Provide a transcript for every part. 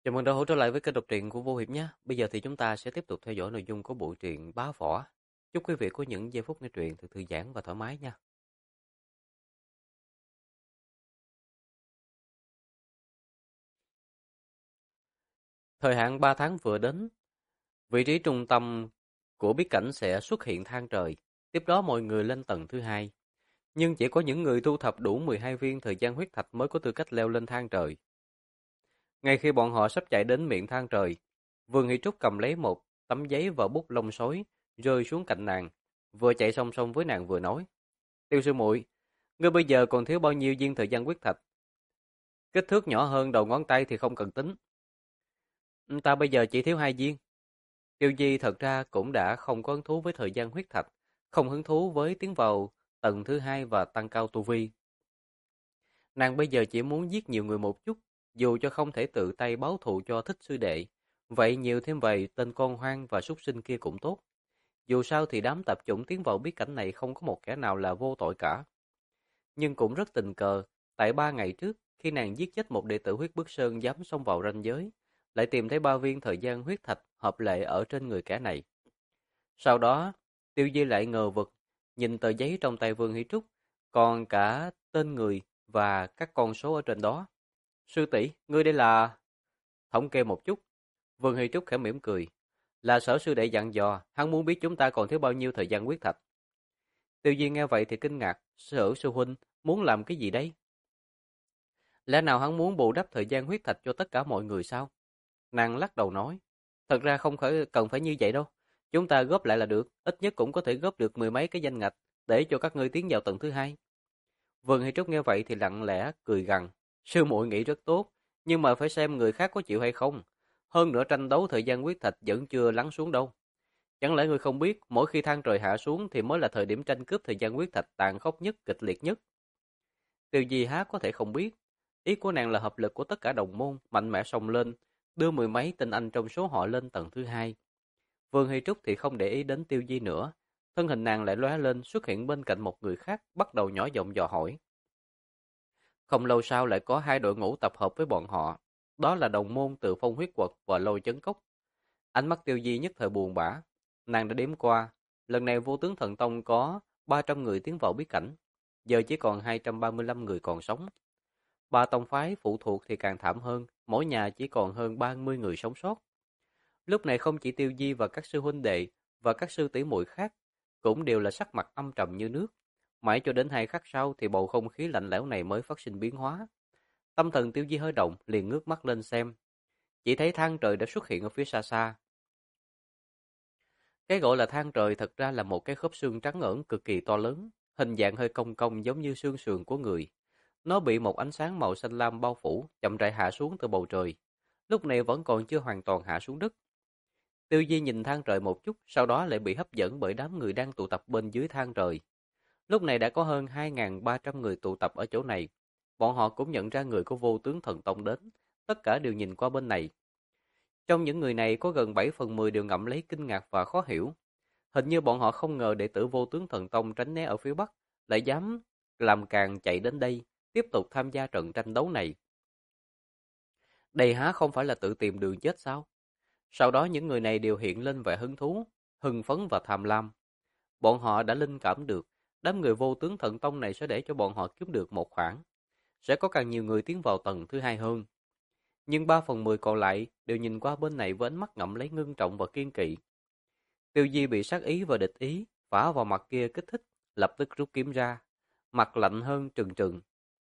Chào mừng đã hỗ trở lại với kênh đọc truyện của Vô Hiệp nhé. Bây giờ thì chúng ta sẽ tiếp tục theo dõi nội dung của bộ truyện Bá Võ. Chúc quý vị có những giây phút nghe truyện thật thư giãn và thoải mái nha. Thời hạn 3 tháng vừa đến, vị trí trung tâm của bí cảnh sẽ xuất hiện thang trời. Tiếp đó mọi người lên tầng thứ hai. Nhưng chỉ có những người thu thập đủ 12 viên thời gian huyết thạch mới có tư cách leo lên thang trời. Ngay khi bọn họ sắp chạy đến miệng thang trời, Vương Hy Trúc cầm lấy một tấm giấy và bút lông sói rơi xuống cạnh nàng, vừa chạy song song với nàng vừa nói: "Tiêu sư muội, ngươi bây giờ còn thiếu bao nhiêu viên thời gian huyết thạch? Kích thước nhỏ hơn đầu ngón tay thì không cần tính." Ta bây giờ chỉ thiếu 2 viên." Tiêu Di thật ra cũng đã không có hứng thú với thời gian huyết thạch, không hứng thú với tiến vào tầng thứ hai và tăng cao tu vi. Nàng bây giờ chỉ muốn giết nhiều người một chút, dù cho không thể tự tay báo thù cho thích sư đệ. Vậy nhiều thêm vài tên con hoang và súc sinh kia cũng tốt. Dù sao thì đám tạp chủng tiến vào bí cảnh này không có một kẻ nào là vô tội cả. Nhưng cũng rất tình cờ, tại 3 ngày trước, khi nàng giết chết một đệ tử huyết bức sơn dám xông vào ranh giới, lại tìm thấy 3 viên thời gian huyết thạch hợp lệ ở trên người kẻ này. Sau đó, Tiêu Di lại ngờ vực, nhìn tờ giấy trong tay Vương Hỷ Trúc, còn cả tên người và các con số ở trên đó. Sư tỷ, ngươi đây là... Thống kê một chút, Vương Hỷ Trúc khẽ mỉm cười. Là sở sư đệ dặn dò, hắn muốn biết chúng ta còn thiếu bao nhiêu thời gian huyết thạch. Tiêu Di nghe vậy thì kinh ngạc, sở sư huynh muốn làm cái gì đấy? Lẽ nào hắn muốn bù đắp thời gian huyết thạch cho tất cả mọi người sao? Nàng lắc đầu nói, thật ra không cần phải như vậy đâu. Chúng ta góp lại là được, ít nhất cũng có thể góp được 10 mấy cái danh ngạch để cho các ngươi tiến vào tầng thứ hai. Vương Hy Trúc nghe vậy thì lặng lẽ cười gằn, sư muội nghĩ rất tốt, nhưng mà phải xem người khác có chịu hay không. Hơn nữa tranh đấu thời gian huyết thạch vẫn chưa lắng xuống đâu. Chẳng lẽ ngươi không biết, mỗi khi than trời hạ xuống thì mới là thời điểm tranh cướp thời gian huyết thạch tàn khốc nhất, kịch liệt nhất. Tiêu Di há có thể không biết. Ý của nàng là hợp lực của tất cả đồng môn, mạnh mẽ xông lên, đưa 10 mấy tinh anh trong số họ lên tầng thứ hai. Vương Hy Trúc thì không để ý đến Tiêu Di nữa. Thân hình nàng lại lóe lên xuất hiện bên cạnh một người khác, bắt đầu nhỏ giọng dò hỏi. Không lâu sau lại có 2 đội ngũ tập hợp với bọn họ. Đó là đồng môn từ Phong Huyết Quật và Lôi Chấn Cốc. Ánh mắt Tiêu Di nhất thời buồn bã. Nàng đã đếm qua, lần này Vô Tướng Thần Tông có 300 người tiến vào bí cảnh, giờ chỉ còn 235 người còn sống. Ba tông phái phụ thuộc thì càng thảm hơn, mỗi nhà chỉ còn hơn 30 người sống sót. Lúc này không chỉ Tiêu Di và các sư huynh đệ và các sư tỷ muội khác cũng đều là sắc mặt âm trầm như nước. Mãi cho đến 2 khắc sau thì bầu không khí lạnh lẽo này mới phát sinh biến hóa. Tâm thần Tiêu Di hơi động, liền ngước mắt lên xem. Chỉ thấy thang trời đã xuất hiện ở phía xa xa. Cái gọi là thang trời thật ra là một cái khớp xương trắng ẩn cực kỳ to lớn, hình dạng hơi cong cong giống như xương sườn của người. Nó bị một ánh sáng màu xanh lam bao phủ, chậm rãi hạ xuống từ bầu trời. Lúc này vẫn còn chưa hoàn toàn hạ xuống đất. Tiêu Di nhìn thang trời một chút, sau đó lại bị hấp dẫn bởi đám người đang tụ tập bên dưới thang trời. Lúc này đã có hơn 2.300 người tụ tập ở chỗ này. Bọn họ cũng nhận ra người của Vô Tướng Thần Tông đến, tất cả đều nhìn qua bên này. Trong những người này có gần 7/10 đều ngậm lấy kinh ngạc và khó hiểu. Hình như bọn họ không ngờ đệ tử Vô Tướng Thần Tông tránh né ở phía Bắc, lại dám làm càng chạy đến đây, tiếp tục tham gia trận tranh đấu này. Đây há không phải là tự tìm đường chết sao? Sau đó những người này đều hiện lên vẻ hứng thú, hưng phấn và tham lam. Bọn họ đã linh cảm được, đám người Vô Tướng Thần Tông này sẽ để cho bọn họ kiếm được một khoản. Sẽ có càng nhiều người tiến vào tầng thứ hai hơn. Nhưng 3/10 còn lại đều nhìn qua bên này với ánh mắt ngậm lấy ngưng trọng và kiên kỵ. Tiêu Di bị sát ý và địch ý phả vào mặt kia kích thích, lập tức rút kiếm ra, mặt lạnh hơn trừng trừng.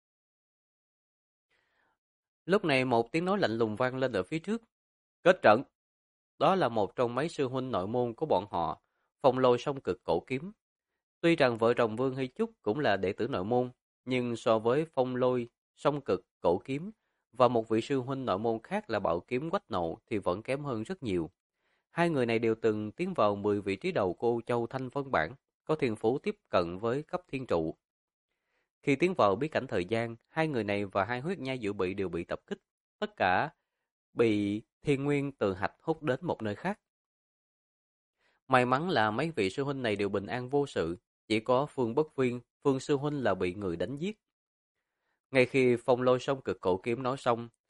Lúc này một tiếng nói lạnh lùng vang lên ở phía trước. Kết trận! Đó là một trong mấy sư huynh nội môn của bọn họ, Phong Lôi Song Cực Cổ Kiếm. Tuy rằng vợ chồng Vương Hy Trúc cũng là đệ tử nội môn, nhưng so với Phong Lôi Song Cực Cổ Kiếm và một vị sư huynh nội môn khác là Bảo Kiếm Quách Nộ thì vẫn kém hơn rất nhiều. Hai người này đều từng tiến vào 10 vị trí đầu của Ô Châu Thanh Vân Bảng, có thiên phú tiếp cận với cấp thiên trụ. Khi tiến vào bí cảnh thời gian, hai người này và hai huyết nhai dự bị đều bị tập kích, tất cả bị thiên nguyên từ hạch hút đến một nơi khác. May mắn là mấy vị sư huynh này đều bình an vô sự, chỉ có Phương Bất Viên, Phương sư huynh là bị người đánh giết. Ngay khi Phong Lôi Song Cực Cổ Kiếm nói xong,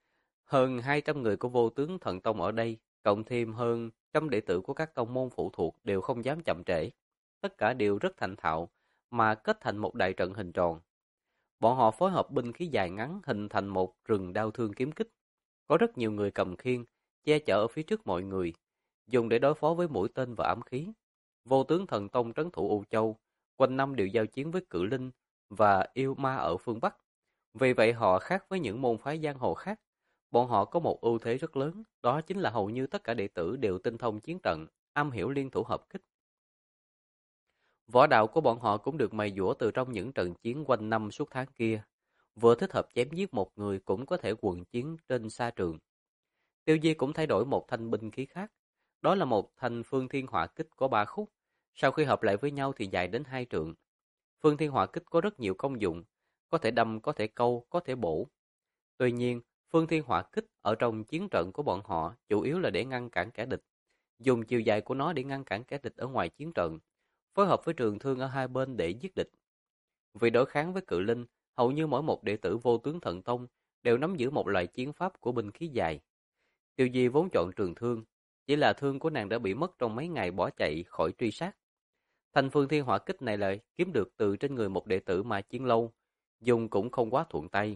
Hơn 200 người của Vô Tướng Thần Tông ở đây, cộng thêm hơn trăm đệ tử của các tông môn phụ thuộc đều không dám chậm trễ. Tất cả đều rất thành thạo, mà kết thành một đại trận hình tròn. Bọn họ phối hợp binh khí dài ngắn hình thành một rừng đao thương kiếm kích. Có rất nhiều người cầm khiên, che chở ở phía trước mọi người, dùng để đối phó với mũi tên và ám khí. Vô Tướng Thần Tông trấn thủ U Châu, quanh năm đều giao chiến với cự linh và yêu ma ở phương Bắc. Vì vậy họ khác với những môn phái giang hồ khác. Bọn họ có một ưu thế rất lớn, đó chính là hầu như tất cả đệ tử đều tinh thông chiến trận, am hiểu liên thủ hợp kích. Võ đạo của bọn họ cũng được mài dũa từ trong những trận chiến quanh năm suốt tháng kia. Vừa thích hợp chém giết một người cũng có thể quần chiến trên sa trường. Tiêu Di cũng thay đổi một thanh binh khí khác. Đó là một thanh Phương Thiên Hỏa Kích có 3 khúc. Sau khi hợp lại với nhau thì dài đến 2 trượng. Phương Thiên Hỏa Kích có rất nhiều công dụng, có thể đâm, có thể câu, có thể bổ. Tuy nhiên, Phương Thiên Hỏa Kích ở trong chiến trận của bọn họ chủ yếu là để ngăn cản kẻ địch, dùng chiều dài của nó để ngăn cản kẻ địch ở ngoài chiến trận, phối hợp với trường thương ở hai bên để giết địch. Vì đối kháng với cự linh, hầu như mỗi một đệ tử Vô Tướng Thần Tông đều nắm giữ một loại chiến pháp của binh khí dài. Tiêu Di vốn chọn trường thương, chỉ là thương của nàng đã bị mất trong mấy ngày bỏ chạy khỏi truy sát. Thanh Phương Thiên Hỏa Kích này lại kiếm được từ trên người một đệ tử mà chiến lâu, dùng cũng không quá thuận tay.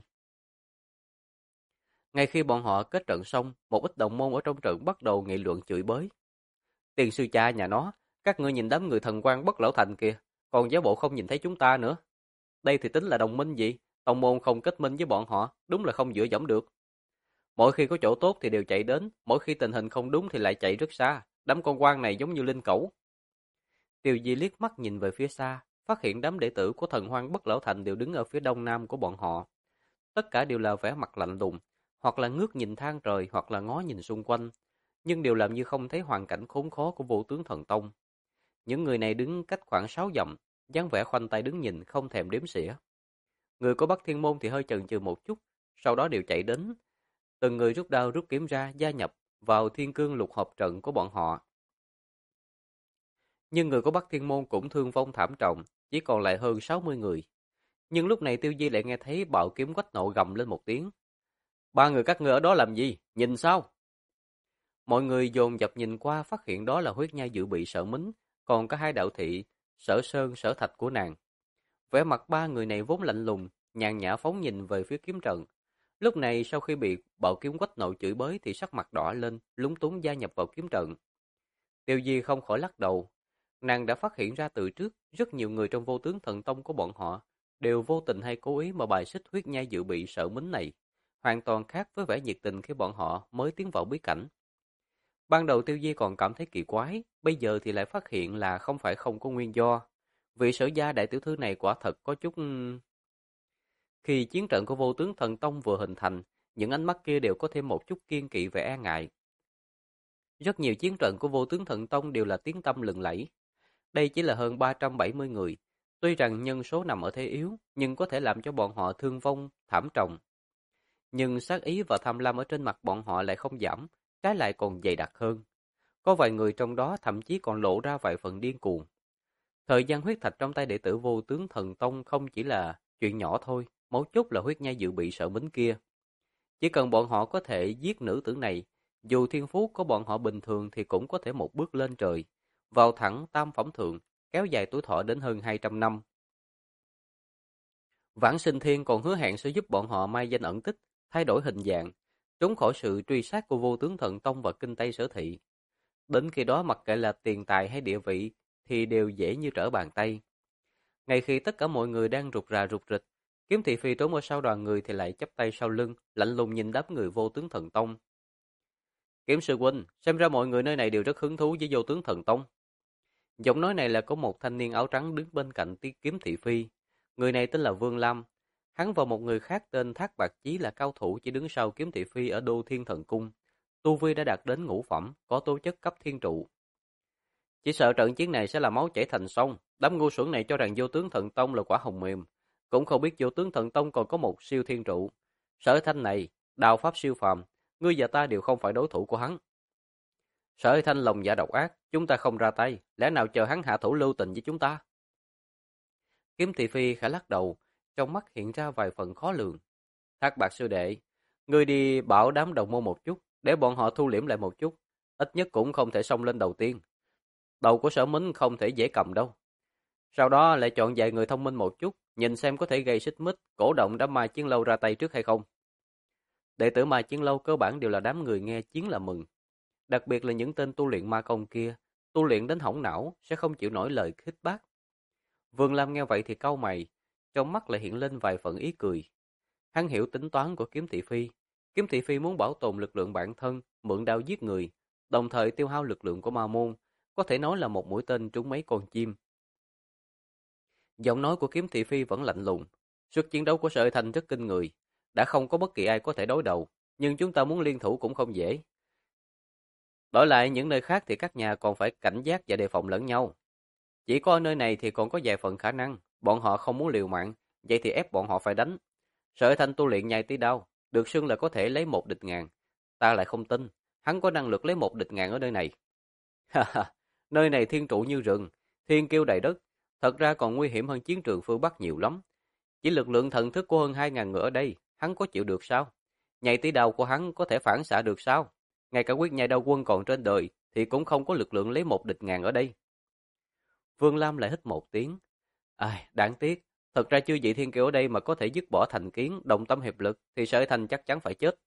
Ngay khi bọn họ kết trận xong, một ít đồng môn ở trong trận bắt đầu nghị luận chửi bới. Tiền sư cha nhà nó, các ngươi nhìn đám người thần quan bất lão thành kìa, còn giáo bộ không nhìn thấy chúng ta nữa. Đây thì tính là đồng minh gì? Tông môn không kết minh với bọn họ, đúng là không dựa dẫm được. Mỗi khi có chỗ tốt thì đều chạy đến, mỗi khi tình hình không đúng thì lại chạy rất xa. Đám con quan này giống như linh cẩu. Tiêu Di liếc mắt nhìn về phía xa, phát hiện đám đệ tử của thần hoang bất lão thành đều đứng ở phía đông nam của bọn họ. Tất cả đều là vẻ mặt lạnh lùng, hoặc là ngước nhìn than trời, hoặc là ngó nhìn xung quanh, nhưng đều làm như không thấy hoàn cảnh khốn khó của Vô Tướng Thần Tông. Những người này đứng cách khoảng 6 dặm, dáng vẻ khoanh tay đứng nhìn không thèm đếm xỉa. Người của Bắc Thiên Môn thì hơi chần chừ một chút, sau đó đều chạy đến, từng người rút đao rút kiếm ra gia nhập vào Thiên Cương Lục Hợp trận của bọn họ. Nhưng người của Bắc Thiên Môn cũng thương vong thảm trọng, chỉ còn lại hơn 60 người. Nhưng lúc này Tiêu Di lại nghe thấy Bạo Kiếm Quách Nộ gầm lên một tiếng. Ba người các ngươi ở đó làm gì? Nhìn sao? Mọi người dồn dập nhìn qua phát hiện đó là Huyết Nhai dự bị Sở Mính, còn có hai đạo thị, Sở Sơn, Sở Thạch của nàng. Vẻ mặt ba người này vốn lạnh lùng, nhàn nhã phóng nhìn về phía kiếm trận. Lúc này sau khi bị Bạo Kiếm Quách Nộ chửi bới thì sắc mặt đỏ lên, lúng túng gia nhập vào kiếm trận. Tiêu Di không khỏi lắc đầu. Nàng đã phát hiện ra từ trước, rất nhiều người trong Vô Tướng Thần Tông của bọn họ đều vô tình hay cố ý mà bài xích Huyết Nhai dự bị Sở Mính này, hoàn toàn khác với vẻ nhiệt tình khi bọn họ mới tiến vào bí cảnh. Ban đầu Tiêu Di còn cảm thấy kỳ quái, bây giờ thì lại phát hiện là không phải không có nguyên do. Vị Sở gia đại tiểu thư này quả thật có chút... Khi chiến trận của Vô Tướng Thần Tông vừa hình thành, những ánh mắt kia đều có thêm một chút kiên kỵ và e ngại. Rất nhiều chiến trận của Vô Tướng Thần Tông đều là tiếng tăm lừng lẫy. Đây chỉ là hơn 370 người. Tuy rằng nhân số nằm ở thế yếu, nhưng có thể làm cho bọn họ thương vong, thảm trọng. Nhưng sát ý và tham lam ở trên mặt bọn họ lại không giảm, trái lại còn dày đặc hơn. Có vài người trong đó thậm chí còn lộ ra vài phần điên cuồng. Thời gian huyết thạch trong tay đệ tử Vô Tướng Thần Tông không chỉ là chuyện nhỏ thôi, mấu chốt là Huyết Nhai dự bị Sở Mính kia. Chỉ cần bọn họ có thể giết nữ tử này, dù thiên phú của bọn họ bình thường thì cũng có thể một bước lên trời, vào thẳng tam phẩm thượng, kéo dài tuổi thọ đến hơn 200 năm. Vãng Sinh Thiên còn hứa hẹn sẽ giúp bọn họ mai danh ẩn tích, thay đổi hình dạng, trốn khỏi sự truy sát của Vô Tướng Thần Tông và Kinh Tây Sở Thị. Đến khi đó mặc kệ là tiền tài hay địa vị thì đều dễ như trở bàn tay. Ngay khi tất cả mọi người đang rụt rà rụt rịch, Kiếm Thị Phi trốn ở sau đoàn người thì lại chắp tay sau lưng, lạnh lùng nhìn đám người Vô Tướng Thần Tông. Kiếm sư huynh, xem ra mọi người nơi này đều rất hứng thú với Vô Tướng Thần Tông. Giọng nói này là có một thanh niên áo trắng đứng bên cạnh Kiếm Thị Phi. Người này tên là Vương Lam. Hắn và một người khác tên Thác Bạc Chí là cao thủ chỉ đứng sau Kiếm Thị Phi ở Đô Thiên Thần Cung. Tu vi đã đạt đến ngũ phẩm, có tố chất cấp thiên trụ. Chỉ sợ trận chiến này sẽ là máu chảy thành sông. Đám ngu xuẩn này cho rằng Vô Tướng Thần Tông là quả hồng mềm, cũng không biết Vô Tướng Thần Tông còn có một siêu thiên trụ. Sở Thanh này, đào pháp siêu phàm, ngươi và ta đều không phải đối thủ của hắn. Sở Thanh lòng dạ độc ác, chúng ta không ra tay, lẽ nào chờ hắn hạ thủ lưu tình với chúng ta? Kiếm Thị Phi khẽ lắc đầu, trong mắt hiện ra vài phần khó lường. Thác Bạc sư đệ, Ngươi đi bảo đám đồng môn một chút, để bọn họ thu liễm lại một chút, ít nhất cũng không thể xông lên đầu tiên. Đầu của Sở Mính không thể dễ cầm đâu. Sau đó lại chọn vài người thông minh một chút, nhìn xem có thể gây xích mích, cổ động đám ma chiến lâu ra tay trước hay không. Đệ tử ma chiến lâu cơ bản đều là đám người nghe chiến là mừng. Đặc biệt là những tên tu luyện ma công kia, tu luyện đến hỏng não, sẽ không chịu nổi lời khích bác. Vương Lam nghe vậy thì cau mày, trong mắt lại hiện lên vài phần ý cười. Hắn hiểu tính toán của Kiếm Thị Phi. Kiếm Thị Phi muốn bảo tồn lực lượng bản thân, mượn đao giết người, đồng thời tiêu hao lực lượng của ma môn, có thể nói là một mũi tên trúng mấy con chim. Giọng nói của Kiếm Thị Phi vẫn lạnh lùng. Sức chiến đấu của Sở Thanh rất kinh người, đã không có bất kỳ ai có thể đối đầu, nhưng chúng ta muốn liên thủ cũng không dễ. Đổi lại những nơi khác thì các nhà còn phải cảnh giác và đề phòng lẫn nhau. Chỉ có ở nơi này thì còn có vài phần khả năng, bọn họ không muốn liều mạng, vậy thì ép bọn họ phải đánh. Sở Thanh tu luyện nhai tí đao, được xưng là có thể lấy một địch ngàn. Ta lại không tin, hắn có năng lực lấy một địch ngàn ở nơi này. Ha ha, nơi này thiên trụ như rừng, thiên kiêu đầy đất, thật ra còn nguy hiểm hơn chiến trường phương Bắc nhiều lắm. Chỉ lực lượng thần thức của hơn 2.000 người ở đây, hắn có chịu được sao? Nhai tí đao của hắn có thể phản xạ được sao? Ngay cả quyết nhai đao quân còn trên đời thì cũng không có lực lượng lấy một địch ngàn ở đây. Vương Lam lại hít một tiếng. Ai, đáng tiếc, thật ra chư vị thiên kiêu ở đây mà có thể dứt bỏ thành kiến, đồng tâm hiệp lực thì Sở Thành chắc chắn phải chết.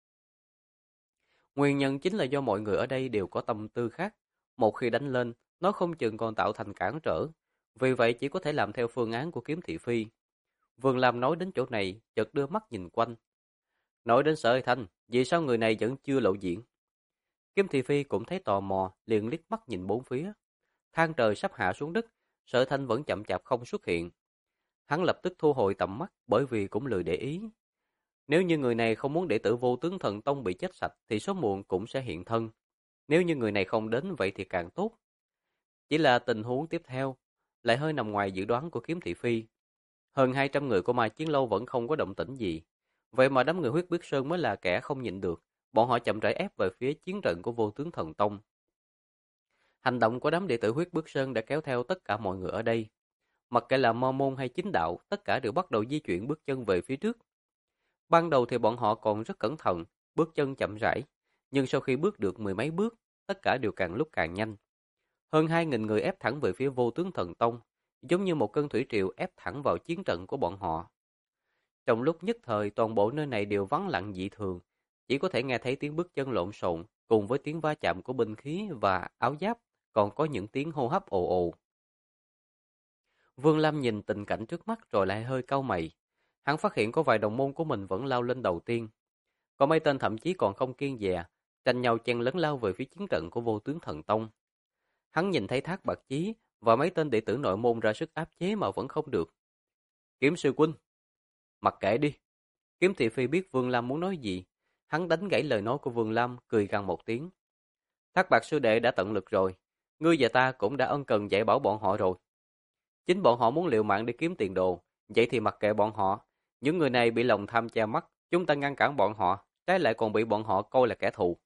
Nguyên nhân chính là do mọi người ở đây đều có tâm tư khác. Một khi đánh lên, nó không chừng còn tạo thành cản trở. Vì vậy chỉ có thể làm theo phương án của Kiếm Thị Phi. Vương Lam nói đến chỗ này, chợt đưa mắt nhìn quanh. Nói đến Sở Thanh, vì sao người này vẫn chưa lộ diện? Kiếm Thị Phi cũng thấy tò mò, liền liếc mắt nhìn bốn phía. Than trời sắp hạ xuống đất, Sở Thanh vẫn chậm chạp không xuất hiện. Hắn lập tức thu hồi tầm mắt, bởi vì cũng lười để ý. Nếu như người này không muốn đệ tử Vô Tướng Thần Tông bị chết sạch thì sớm muộn cũng sẽ hiện thân. Nếu như người này không đến vậy thì càng tốt. Chỉ là tình huống tiếp theo lại hơi nằm ngoài dự đoán của Kiếm Thị Phi. Hơn 200 người của Ma Chiến Lâu vẫn không có động tĩnh gì. Vậy mà đám người Huyết Biết Sơn mới là kẻ không nhịn được. Bọn họ chậm rãi ép về phía chiến trận của Vô Tướng Thần Tông. Hành động của đám đệ tử Huyết Bước Sơn đã kéo theo tất cả mọi người ở đây. Mặc kệ là ma môn hay chính đạo, tất cả đều bắt đầu di chuyển bước chân về phía trước. Ban đầu thì bọn họ còn rất cẩn thận, bước chân chậm rãi, nhưng sau khi bước được mười mấy bước, tất cả đều càng lúc càng nhanh. Hơn 2.000 người ép thẳng về phía Vô Tướng Thần Tông, giống như một cơn thủy triều ép thẳng vào chiến trận của bọn họ. Trong lúc nhất thời, toàn bộ nơi này đều vắng lặng dị thường, chỉ có thể nghe thấy tiếng bước chân lộn xộn, cùng với tiếng va chạm của binh khí và áo giáp, còn có những tiếng hô hấp ồ ồ. Vương Lam nhìn tình cảnh trước mắt rồi lại hơi cau mày. Hắn phát hiện có vài đồng môn của mình vẫn lao lên đầu tiên. Có mấy tên thậm chí còn không kiêng dè, tranh nhau chen lấn lao về phía chiến trận của Vô Tướng Thần Tông. Hắn nhìn thấy Thác Bạt Chí và mấy tên đệ tử nội môn ra sức áp chế mà vẫn không được. Kiếm sư huynh, mặc kệ đi. Kiếm Thị Phi biết Vương Lam muốn nói gì. Hắn đánh gãy lời nói của Vương Lam, cười gằn một tiếng. Thác Bạt sư đệ đã tận lực rồi. Ngươi và ta cũng đã ân cần dạy bảo bọn họ rồi. Chính bọn họ muốn liều mạng để kiếm tiền đồ. Vậy thì mặc kệ bọn họ. Những người này bị lòng tham che mắt. Chúng ta ngăn cản bọn họ. Trái lại còn bị bọn họ coi là kẻ thù.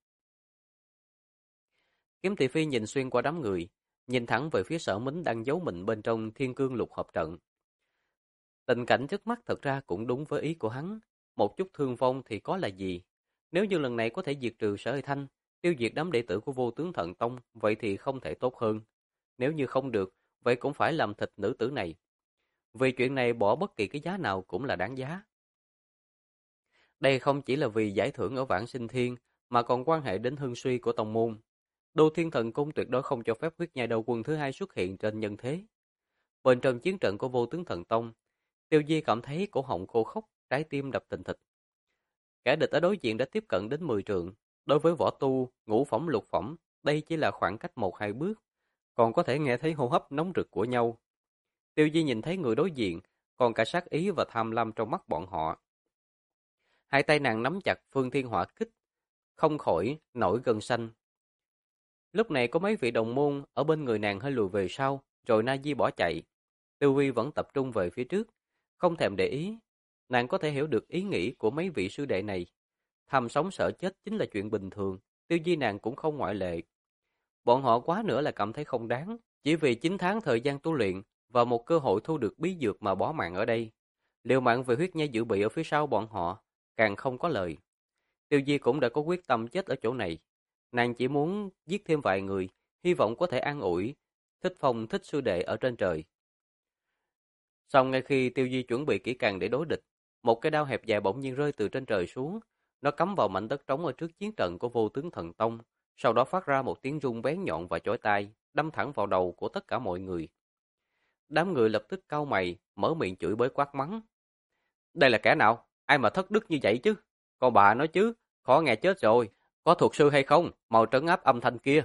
Kiếm Thị Phi nhìn xuyên qua đám người. Nhìn thẳng về phía Sở Mính đang giấu mình bên trong Thiên Cương Lục Hợp Trận. Tình cảnh trước mắt thật ra cũng đúng với ý của hắn. Một chút thương vong thì có là gì? Nếu như lần này có thể diệt trừ Sở Thanh, tiêu diệt đám đệ tử của Vô Tướng Thần Tông, vậy thì không thể tốt hơn. Nếu như không được, vậy cũng phải làm thịt nữ tử này. Vì chuyện này bỏ bất kỳ cái giá nào cũng là đáng giá. Đây không chỉ là vì giải thưởng ở Vãng Sinh Thiên, mà còn quan hệ đến hưng suy của tông môn. Đô Thiên Thần Cung tuyệt đối không cho phép huyết nhai đầu quân thứ hai xuất hiện trên nhân thế. Bên trong chiến trận của Vô Tướng Thần Tông, Tiêu Di cảm thấy cổ họng khô khốc, trái tim đập thình thịch. Kẻ địch ở đối diện đã tiếp cận đến 10 trượng. Đối với võ tu, ngũ phẩm lục phẩm, đây chỉ là khoảng cách 1-2 bước, còn có thể nghe thấy hô hấp nóng rực của nhau. Tiêu Di nhìn thấy người đối diện, còn cả sát ý và tham lam trong mắt bọn họ. Hai tay nàng nắm chặt Phương Thiên Hỏa Kích, không khỏi nổi gân xanh. Lúc này có mấy vị đồng môn ở bên người nàng hơi lùi về sau, rồi Na Di bỏ chạy. Tiêu Vi vẫn tập trung về phía trước, không thèm để ý. Nàng có thể hiểu được ý nghĩ của mấy vị sư đệ này. Tham sống sợ chết chính là chuyện bình thường, Tiêu Di nàng cũng không ngoại lệ. Bọn họ quá nữa là cảm thấy không đáng, chỉ vì 9 tháng thời gian tu luyện và một cơ hội thu được bí dược mà bỏ mạng ở đây. Liều mạng về huyết nhai dự bị ở phía sau bọn họ, càng không có lời. Tiêu Di cũng đã có quyết tâm chết ở chỗ này. Nàng chỉ muốn giết thêm vài người, hy vọng có thể an ủi Thích Phong Thích sư đệ ở trên trời. Xong ngay khi Tiêu Di chuẩn bị kỹ càng để đối địch, một cái đao hẹp dài bỗng nhiên rơi từ trên trời xuống, nó cắm vào mảnh đất trống ở trước chiến trận của Vô Tướng Thần Tông, sau đó phát ra một tiếng rung bén nhọn và chói tai, đâm thẳng vào đầu của tất cả mọi người. Đám người lập tức cau mày, mở miệng chửi bới quát mắng. Đây là kẻ nào? Ai mà thất đức như vậy chứ? Con bà nói chứ, khó nghe chết rồi. Có thuộc sư hay không? Mau trấn áp âm thanh kia.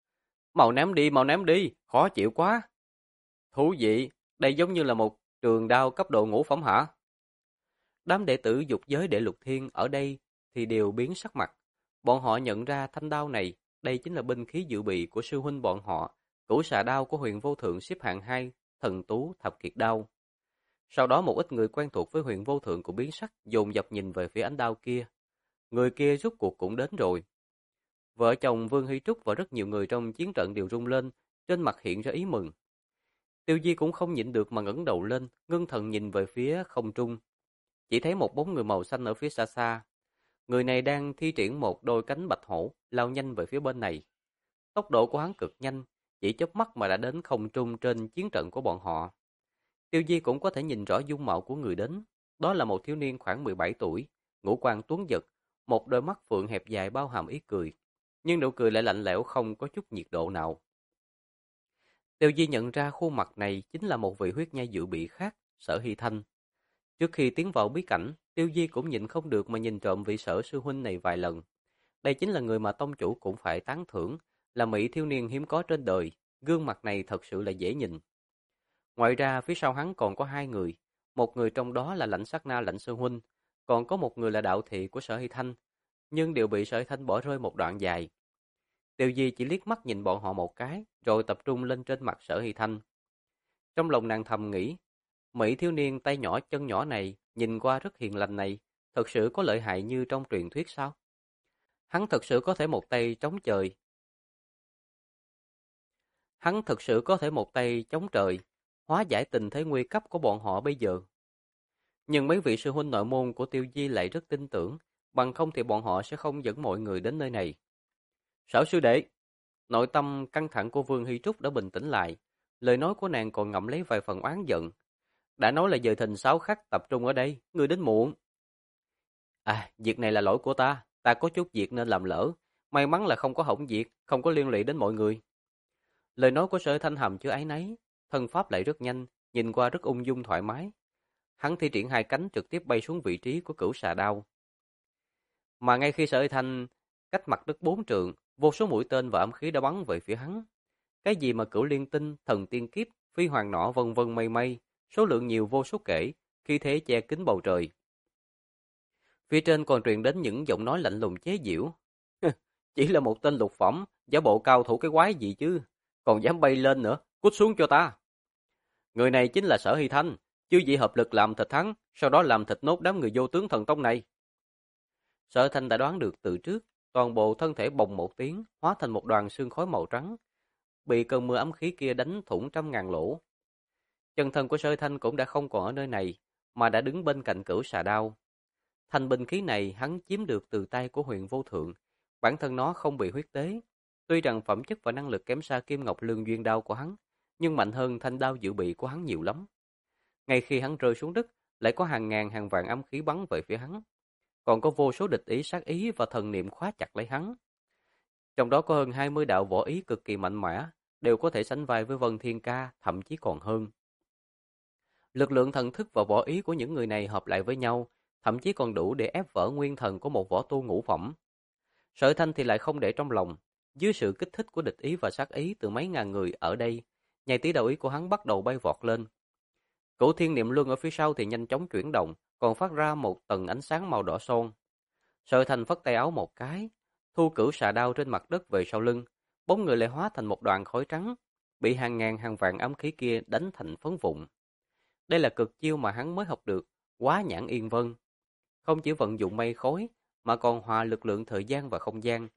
Mau ném đi, khó chịu quá. Thú vị, đây giống như là một trường đao cấp độ ngũ phẩm hả? Đám đệ tử dục giới đệ lục thiên ở đây thì đều biến sắc mặt. Bọn họ nhận ra thanh đao này, đây chính là binh khí dự bị của sư huynh bọn họ, cửu xà đao của Huyền Vô Thượng xếp hạng 2, thần tú thập kiệt đao. Sau đó một ít người quen thuộc với Huyền Vô Thượng cũng biến sắc, dồn dập nhìn về phía ánh đao kia. Người kia rút cuộc cũng đến rồi. Vợ chồng Vương Hy Trúc và rất nhiều người trong chiến trận đều rung lên, trên mặt hiện ra ý mừng. Tiêu Di cũng không nhịn được mà ngẩng đầu lên, ngưng thần nhìn về phía không trung. Chỉ thấy một bóng người màu xanh ở phía xa xa. Người này đang thi triển một đôi cánh bạch hổ, lao nhanh về phía bên này. Tốc độ của hắn cực nhanh, chỉ chớp mắt mà đã đến không trung trên chiến trận của bọn họ. Tiêu Di cũng có thể nhìn rõ dung mạo của người đến. Đó là một thiếu niên khoảng 17 tuổi, ngũ quan tuấn giật, một đôi mắt phượng hẹp dài bao hàm ý cười. Nhưng nụ cười lại lạnh lẽo không có chút nhiệt độ nào. Tiêu Di nhận ra khuôn mặt này chính là một vị huyết nhai dự bị khác, Sở Hy Thanh. Trước khi tiến vào bí cảnh, Tiêu Di cũng nhịn không được mà nhìn trộm vị Sở sư huynh này vài lần. Đây chính là người mà tông chủ cũng phải tán thưởng, là mỹ thiếu niên hiếm có trên đời, gương mặt này thật sự là dễ nhìn. Ngoài ra phía sau hắn còn có hai người, một người trong đó là Lãnh Sát Na Lãnh sư huynh, còn có một người là đạo thị của Sở Hy Thanh, nhưng đều bị Sở Hy Thanh bỏ rơi một đoạn dài. Tiêu Di chỉ liếc mắt nhìn bọn họ một cái, rồi tập trung lên trên mặt Sở Hy Thanh. Trong lòng nàng thầm nghĩ, mỹ thiếu niên tay nhỏ chân nhỏ này, nhìn qua rất hiền lành này, thật sự có lợi hại như trong truyền thuyết sao? Hắn thật sự có thể một tay chống trời. Hắn thật sự có thể một tay chống trời, hóa giải tình thế nguy cấp của bọn họ bây giờ. Nhưng mấy vị sư huynh nội môn của Tiêu Di lại rất tin tưởng, bằng không thì bọn họ sẽ không dẫn mọi người đến nơi này. Sở sư đệ, nội tâm căng thẳng của Vương Hy Trúc đã bình tĩnh lại, lời nói của nàng còn ngậm lấy vài phần oán giận. Đã nói là dời thình 6 khắc tập trung ở đây, ngươi đến muộn. À, việc này là lỗi của ta có chút việc nên làm lỡ. May mắn là không có hỏng việc, không có liên lụy đến mọi người. Lời nói của Sở Thanh Hàm chứa áy náy, thân pháp lại rất nhanh, nhìn qua rất ung dung thoải mái. Hắn thi triển hai cánh trực tiếp bay xuống vị trí của cửu xà đao. Mà ngay khi Sở Thanh cách mặt đất 4 trượng, vô số mũi tên và âm khí đã bắn về phía hắn. Cái gì mà cửu liên tinh, thần tiên kiếp, phi hoàng nỏ vân vân mây mây, số lượng nhiều vô số kể, khi thế che kín bầu trời. Phía trên còn truyền đến những giọng nói lạnh lùng chế giễu. Chỉ là một tên lục phẩm, giả bộ cao thủ cái quái gì chứ, còn dám bay lên nữa, cút xuống cho ta. Người này chính là Sở Hy Thanh, chứ gì hợp lực làm thịt hắn, sau đó làm thịt nốt đám người vô tướng thần tông này. Sở Thanh đã đoán được từ trước, toàn bộ thân thể bồng một tiếng, hóa thành một đoàn sương khói màu trắng, bị cơn mưa ấm khí kia đánh thủng trăm ngàn lỗ. Chân thân của Sở Thanh cũng đã không còn ở nơi này, mà đã đứng bên cạnh cửu xà đao. Thanh binh khí này hắn chiếm được từ tay của Huyền Vô Thượng, bản thân nó không bị huyết tế. Tuy rằng phẩm chất và năng lực kém xa Kim Ngọc Lương Duyên đao của hắn, nhưng mạnh hơn thanh đao dự bị của hắn nhiều lắm. Ngay khi hắn rơi xuống đất, lại có hàng ngàn hàng vạn ám khí bắn về phía hắn. Còn có vô số địch ý sát ý và thần niệm khóa chặt lấy hắn. Trong đó có hơn 20 đạo võ ý cực kỳ mạnh mẽ, đều có thể sánh vai với Vân Thiên Ca, thậm chí còn hơn. Lực lượng thần thức và võ ý của những người này hợp lại với nhau, thậm chí còn đủ để ép vỡ nguyên thần của một võ tu ngũ phẩm. Sở Thanh thì lại không để trong lòng, dưới sự kích thích của địch ý và sát ý từ mấy ngàn người ở đây, nhai tí đầu ý của hắn bắt đầu bay vọt lên. Cửu Thiên Niệm Luân ở phía sau thì nhanh chóng chuyển động, còn phát ra một tầng ánh sáng màu đỏ son. Sở Thanh phất tay áo một cái, thu cửu xà đao trên mặt đất về sau lưng, bóng người lại hóa thành một đoàn khói trắng, bị hàng ngàn hàng vạn ám khí kia đánh thành phấn vụn. Đây là cực chiêu mà hắn mới học được, Quá Nhãn Yên Vân. Không chỉ vận dụng mây khói, mà còn hòa lực lượng thời gian và không gian.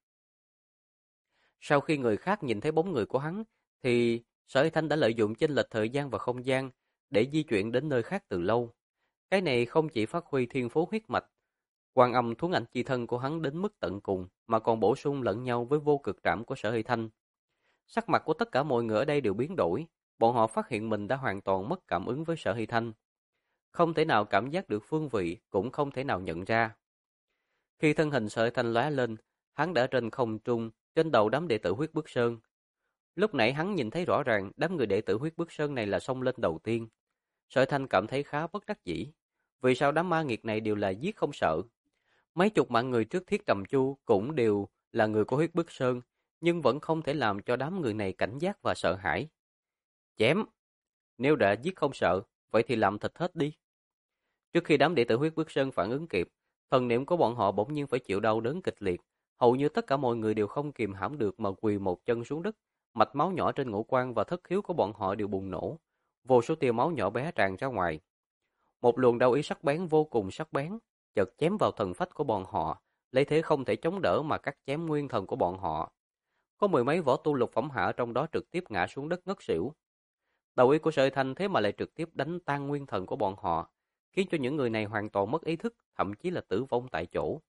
Sau khi người khác nhìn thấy bóng người của hắn, thì Sở Thanh đã lợi dụng chênh lệch thời gian và không gian để di chuyển đến nơi khác từ lâu. Cái này không chỉ phát huy thiên phú huyết mạch, Quan Âm thuấn ảnh chi thân của hắn đến mức tận cùng mà còn bổ sung lẫn nhau với vô cực trảm của Sở Hy Thanh. Sắc mặt của tất cả mọi người ở đây đều biến đổi, bọn họ phát hiện mình đã hoàn toàn mất cảm ứng với Sở Hy Thanh. Không thể nào cảm giác được phương vị, cũng không thể nào nhận ra. Khi thân hình Sở Hy Thanh lóe lên, hắn đã trên không trung, trên đầu đám đệ tử Huyết Bức Sơn. Lúc nãy hắn nhìn thấy rõ ràng đám người đệ tử Huyết Bức Sơn này là xông lên đầu tiên. Sở Hy Thanh cảm thấy khá bất đắc dĩ. Vì sao đám ma nghiệt này đều là giết không sợ? Mấy chục mạng người trước Thiết Trầm Chu cũng đều là người của Huyết Bức Sơn, nhưng vẫn không thể làm cho đám người này cảnh giác và sợ hãi. Chém! Nếu đã giết không sợ, vậy thì làm thịt hết đi. Trước khi đám đệ tử Huyết Bức Sơn phản ứng kịp, thần niệm của bọn họ bỗng nhiên phải chịu đau đớn kịch liệt. Hầu như tất cả mọi người đều không kìm hãm được mà quỳ một chân xuống đất. Mạch máu nhỏ trên ngũ quan và thất khiếu của bọn họ đều bùng nổ. Vô số tia máu nhỏ bé tràn ra ngoài. Một luồng đau ý sắc bén vô cùng sắc bén, chợt chém vào thần phách của bọn họ, lấy thế không thể chống đỡ mà cắt chém nguyên thần của bọn họ. Có mười mấy võ tu lục phẩm hạ trong đó trực tiếp ngã xuống đất ngất xỉu. Đầu ý của Sợi Thanh thế mà lại trực tiếp đánh tan nguyên thần của bọn họ, khiến cho những người này hoàn toàn mất ý thức, thậm chí là tử vong tại chỗ.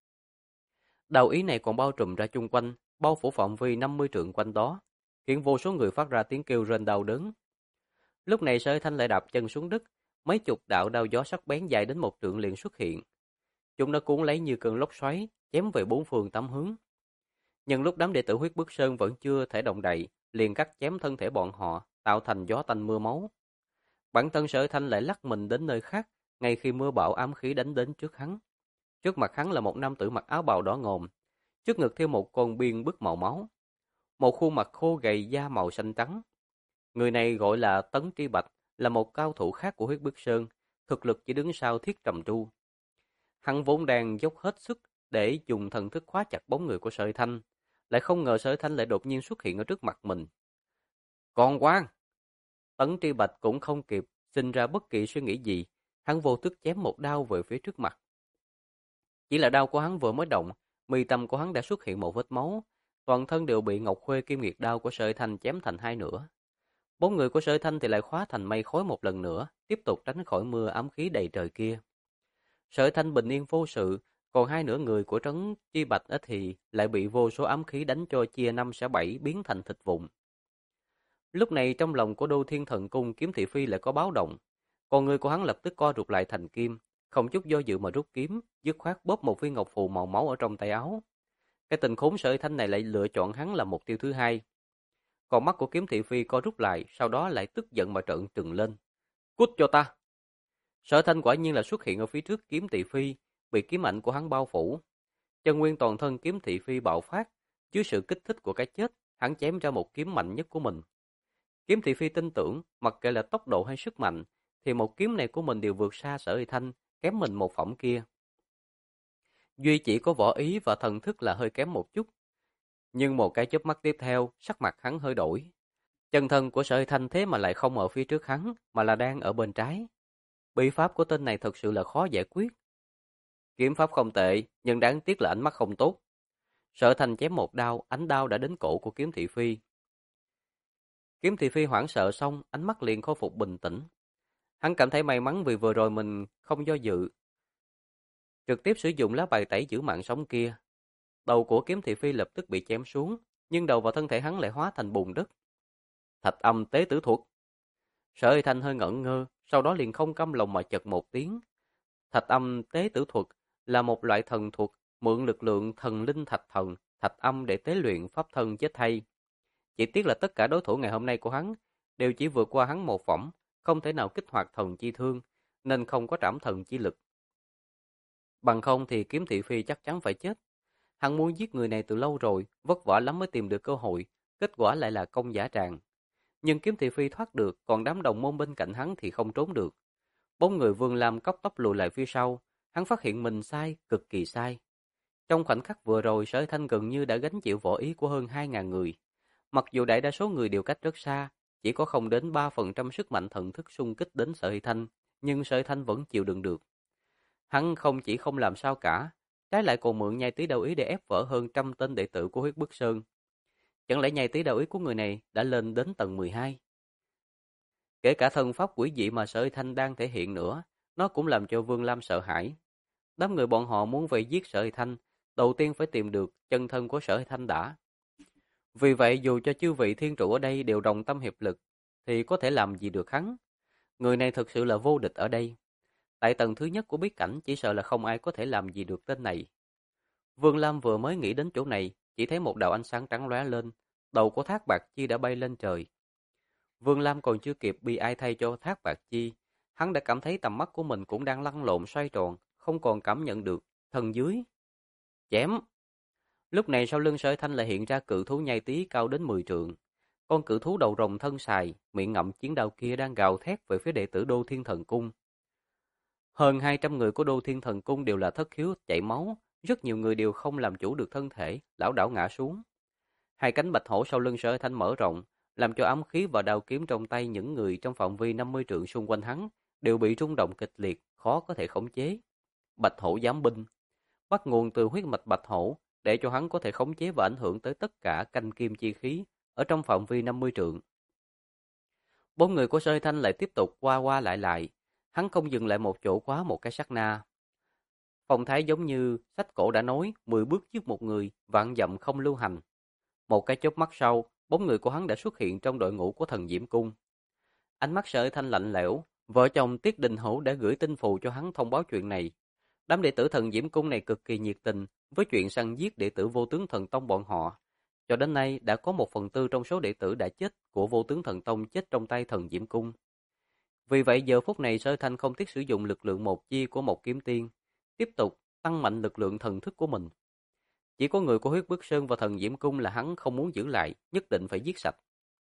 Đầu ý này còn bao trùm ra chung quanh, bao phủ phạm vi 50 trượng quanh đó, khiến vô số người phát ra tiếng kêu rên đau đớn. Lúc này Sợi Thanh lại đạp chân xuống đất, mấy chục đạo đao gió sắc bén dài đến 1 trượng liền xuất hiện. Chúng đã cuốn lấy như cơn lốc xoáy, chém về 4 phương 8 hướng. Nhưng lúc đám đệ tử Huyết Bức Sơn vẫn chưa thể động đậy, liền cắt chém thân thể bọn họ, tạo thành gió tanh mưa máu. Bản thân Sở Thanh lại lắc mình đến nơi khác, ngay khi mưa bão ám khí đánh đến trước hắn. Trước mặt hắn là một nam tử mặc áo bào đỏ ngòm, trước ngực thêm một con biên bức màu máu, một khuôn mặt khô gầy da màu xanh trắng. Người này gọi là Tấn Tri Bạch, là một cao thủ khác của Huyết Bức Sơn, thực lực chỉ đứng sau Thiết Trầm Tru. Hắn vốn đang dốc hết sức để dùng thần thức khóa chặt bóng người của Sở Thanh, lại không ngờ Sở Thanh lại đột nhiên xuất hiện ở trước mặt mình. Còn Quang! Tấn Tri Bạch cũng không kịp sinh ra bất kỳ suy nghĩ gì, hắn vô thức chém một đao về phía trước mặt. Chỉ là đao của hắn vừa mới động, mi tâm của hắn đã xuất hiện một vết máu, toàn thân đều bị Ngọc Khuê Kim Nguyệt đao của Sở Thanh chém thành hai nửa. Bóng người của Sở Thanh thì lại hóa thành mây khói một lần nữa, tiếp tục tránh khỏi mưa ám khí đầy trời kia. Sở Thanh bình yên vô sự, còn hai nửa người của Trấn Chi Bạch thì lại bị vô số ám khí đánh cho chia năm xẻ bảy, biến thành thịt vụn. Lúc này trong lòng của Đô Thiên Thần Cung Kiếm Thị Phi lại có báo động, con người của hắn lập tức co rụt lại thành kim, không chút do dự mà rút kiếm, dứt khoát bóp một viên ngọc phù màu máu ở trong tay áo. Cái tình khốn Sở Thanh này lại lựa chọn hắn làm mục tiêu thứ hai. Còn mắt của Kiếm Thị Phi co rút lại, sau đó lại tức giận mà trợn trừng lên. Cút cho ta! Sở Thanh quả nhiên là xuất hiện ở phía trước Kiếm Thị Phi, bị kiếm ảnh của hắn bao phủ. Chân nguyên toàn thân Kiếm Thị Phi bạo phát, dưới sự kích thích của cái chết, hắn chém ra một kiếm mạnh nhất của mình. Kiếm Thị Phi tin tưởng, mặc kệ là tốc độ hay sức mạnh, thì một kiếm này của mình đều vượt xa Sở Hy Thanh, kém mình một phẩm kia. Duy chỉ có võ ý và thần thức là hơi kém một chút. Nhưng một cái chớp mắt tiếp theo, sắc mặt hắn hơi đổi. Chân thân của Sở Hy Thanh thế mà lại không ở phía trước hắn, mà là đang ở bên trái. Bí pháp của tên này thật sự là khó giải quyết. Kiếm pháp không tệ, nhưng đáng tiếc là ánh mắt không tốt. Sở Thanh chém một đao, ánh đao đã đến cổ của Kiếm Thị Phi. Kiếm Thị Phi hoảng sợ xong, ánh mắt liền khôi phục bình tĩnh. Hắn cảm thấy may mắn vì vừa rồi mình không do dự, trực tiếp sử dụng lá bài tẩy giữ mạng sống kia. Đầu của Kiếm Thị Phi lập tức bị chém xuống, nhưng đầu và thân thể hắn lại hóa thành bùn đất. Thạch âm tế tử thuật. Sở Hy Thanh hơi ngẩn ngơ, sau đó liền không căm lòng mà chật một tiếng. Thạch âm tế tử thuật là một loại thần thuật mượn lực lượng thần linh thạch thần, thạch âm để tế luyện pháp thân chết thay. Chỉ tiếc là tất cả đối thủ ngày hôm nay của hắn đều chỉ vượt qua hắn một phẩm, không thể nào kích hoạt thần chi thương, nên không có trảm thần chi lực. Bằng không thì Kiếm Thị Phi chắc chắn phải chết. Hắn muốn giết người này từ lâu rồi, vất vả lắm mới tìm được cơ hội, kết quả lại là công dã tràng. Nhưng Kiếm Thị Phi thoát được, còn đám đồng môn bên cạnh hắn thì không trốn được. Bốn người Vương Lam cốc tóc lùi lại phía sau, hắn phát hiện mình sai, cực kỳ sai. Trong khoảnh khắc vừa rồi, Sở Thanh gần như đã gánh chịu võ ý của hơn 2.000 người. Mặc dù đại đa số người đều cách rất xa, chỉ có không đến 3% sức mạnh thần thức xung kích đến Sở Thanh, nhưng Sở Thanh vẫn chịu đựng được. Hắn không chỉ không làm sao cả, trái lại còn mượn nhai tí đầu ý để ép vỡ hơn 100 tên đệ tử của Huyết Bức Sơn. Chẳng lẽ nhai tí đầu ý của người này đã lên đến tầng 12? Kể cả thần pháp quỷ dị mà Sở Thanh đang thể hiện nữa, nó cũng làm cho Vương Lam sợ hãi. Đám người bọn họ muốn vây giết Sở Hy Thanh, đầu tiên phải tìm được chân thân của Sở Hy Thanh đã. Vì vậy dù cho chư vị thiên trụ ở đây đều đồng tâm hiệp lực, thì có thể làm gì được hắn. Người này thực sự là vô địch ở đây. Tại tầng thứ nhất của bí cảnh chỉ sợ là không ai có thể làm gì được tên này. Vương Lam vừa mới nghĩ đến chỗ này, chỉ thấy một đạo ánh sáng trắng lóe lên, đầu của Thác Bạc Chi đã bay lên trời. Vương Lam còn chưa kịp bi ai thay cho Thác Bạc Chi, hắn đã cảm thấy tầm mắt của mình cũng đang lăn lộn xoay tròn, không còn cảm nhận được thân dưới. Chém! Lúc này sau lưng Sở Thanh lại hiện ra cự thú nhai tí cao đến 10 trượng. Con cự thú đầu rồng thân xài, miệng ngậm chiến đao kia đang gào thét về phía đệ tử Đô Thiên Thần Cung. Hơn 200 người của Đô Thiên Thần Cung đều là thất khiếu chảy máu, rất nhiều người đều không làm chủ được thân thể, lảo đảo ngã xuống. Hai cánh bạch hổ sau lưng Sở Thanh mở rộng, làm cho ám khí và đao kiếm trong tay những người trong phạm vi 50 trượng xung quanh hắn đều bị rung động kịch liệt, khó có thể khống chế. Bạch hổ giám binh, bắt nguồn từ huyết mạch bạch hổ, để cho hắn có thể khống chế và ảnh hưởng tới tất cả canh kim chi khí ở trong phạm vi 50 trượng. Bốn người của Sở Thanh lại tiếp tục qua qua lại lại, hắn không dừng lại một chỗ quá một cái sát na. Phong thái giống như sách cổ đã nói, 10 bước trước một người, vạn dặm không lưu hành. Một cái chớp mắt sau, bốn người của hắn đã xuất hiện trong đội ngũ của Thần Diễm Cung. Ánh mắt Sở Thanh lạnh lẽo, vợ chồng Tiết Đình Hữu đã gửi tin phù cho hắn thông báo chuyện này. Đám đệ tử Thần Diễm Cung này cực kỳ nhiệt tình với chuyện săn giết đệ tử Vô Tướng Thần Tông bọn họ. Cho đến nay đã có 1/4 trong số đệ tử đã chết của Vô Tướng Thần Tông chết trong tay Thần Diễm Cung. Vì vậy giờ phút này Sở Thanh không tiếc sử dụng lực lượng một chi của một kiếm tiên, tiếp tục tăng mạnh lực lượng thần thức của mình. Chỉ có người của Huyết Bức Sơn và Thần Diễm Cung là hắn không muốn giữ lại, nhất định phải giết sạch.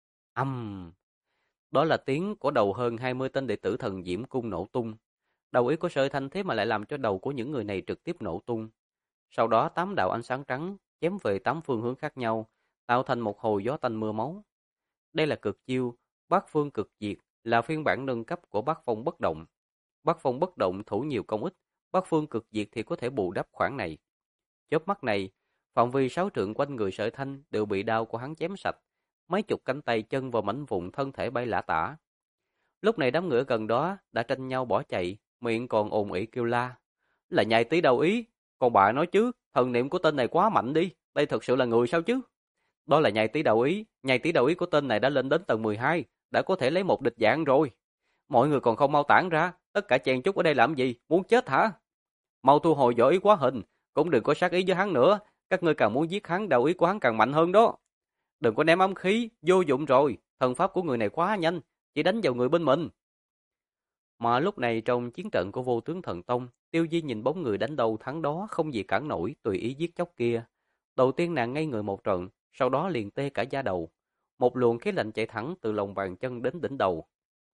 Đó là tiếng của đầu hơn 20 tên đệ tử Thần Diễm Cung nổ tung. Đầu ý của Sở Thanh thế mà lại làm cho đầu của những người này trực tiếp nổ tung. Sau đó 8 đạo ánh sáng trắng chém về 8 phương hướng khác nhau, tạo thành một hồi gió tanh mưa máu. Đây là cực chiêu Bát Phương Cực Diệt, là phiên bản nâng cấp của Bát Phong Bất Động. Bát Phong Bất Động thủ nhiều công ích, Bát Phương Cực Diệt thì có thể bù đắp khoản này. Chớp mắt này, phạm vi 6 trượng quanh người Sở Thanh đều bị đao của hắn chém sạch, mấy chục cánh tay chân và mảnh vụn thân thể bay lả tả. Lúc này đám người gần đó đã tranh nhau bỏ chạy, miệng còn ồn ỉ kêu la. Là nhai tí đầu ý, còn bà nói chứ, thần niệm của tên này quá mạnh đi, đây thật sự là người sao chứ? Đó là nhai tí đầu ý của tên này đã lên đến tầng 12, đã có thể lấy một địch dạng rồi. Mọi người còn không mau tản ra, tất cả chen chúc ở đây làm gì, muốn chết hả? Mau thu hồi võ ý quá hình, cũng đừng có sát ý với hắn nữa, các ngươi càng muốn giết hắn, đầu ý của hắn càng mạnh hơn đó. Đừng có ném ám khí, vô dụng rồi, thần pháp của người này quá nhanh, chỉ đánh vào người bên mình. Mà lúc này trong chiến trận của Vô Tướng Thần Tông, Tiêu Di nhìn bóng người đánh đầu thắng đó không gì cản nổi, tùy ý giết chóc kia. Đầu tiên nàng ngây người một trận, sau đó liền tê cả da đầu. Một luồng khí lạnh chạy thẳng từ lòng bàn chân đến đỉnh đầu.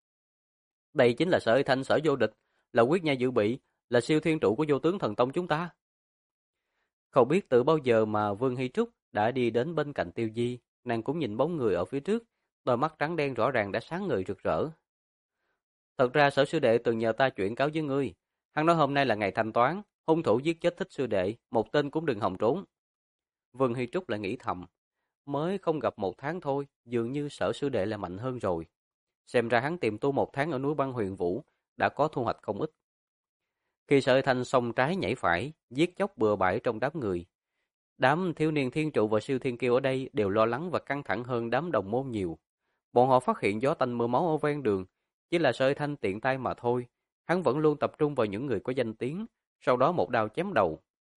Đây chính là Sở Thanh, Sở Vô Địch, là quyết nha dự bị, là siêu thiên trụ của Vô Tướng Thần Tông chúng ta. Không biết từ bao giờ mà Vương Hy Trúc đã đi đến bên cạnh Tiêu Di, nàng cũng nhìn bóng người ở phía trước, đôi mắt trắng đen rõ ràng đã sáng ngời rực rỡ. Thật ra Sở sư đệ từng nhờ ta chuyển cáo với ngươi, hắn nói hôm nay là ngày thanh toán, hung thủ giết chết Thích sư đệ, một tên cũng đừng hòng trốn. Vương Hy Trúc lại nghĩ thầm, mới không gặp 1 tháng thôi, dường như Sở sư đệ là mạnh hơn rồi. Xem ra hắn tìm tu 1 tháng ở núi Băng Huyền Vũ, đã có thu hoạch không ít. Khi Sở Thanh xông trái nhảy phải, giết chóc bừa bãi trong đám người. Đám thiếu niên thiên trụ và siêu thiên kiêu ở đây đều lo lắng và căng thẳng hơn đám đồng môn nhiều. Bọn họ phát hiện gió tanh mưa máu ở ven đường, chỉ là Sở Thanh tiện tay mà thôi. Hắn vẫn luôn tập trung vào những người có danh tiếng, sau đó một đao chém đầu.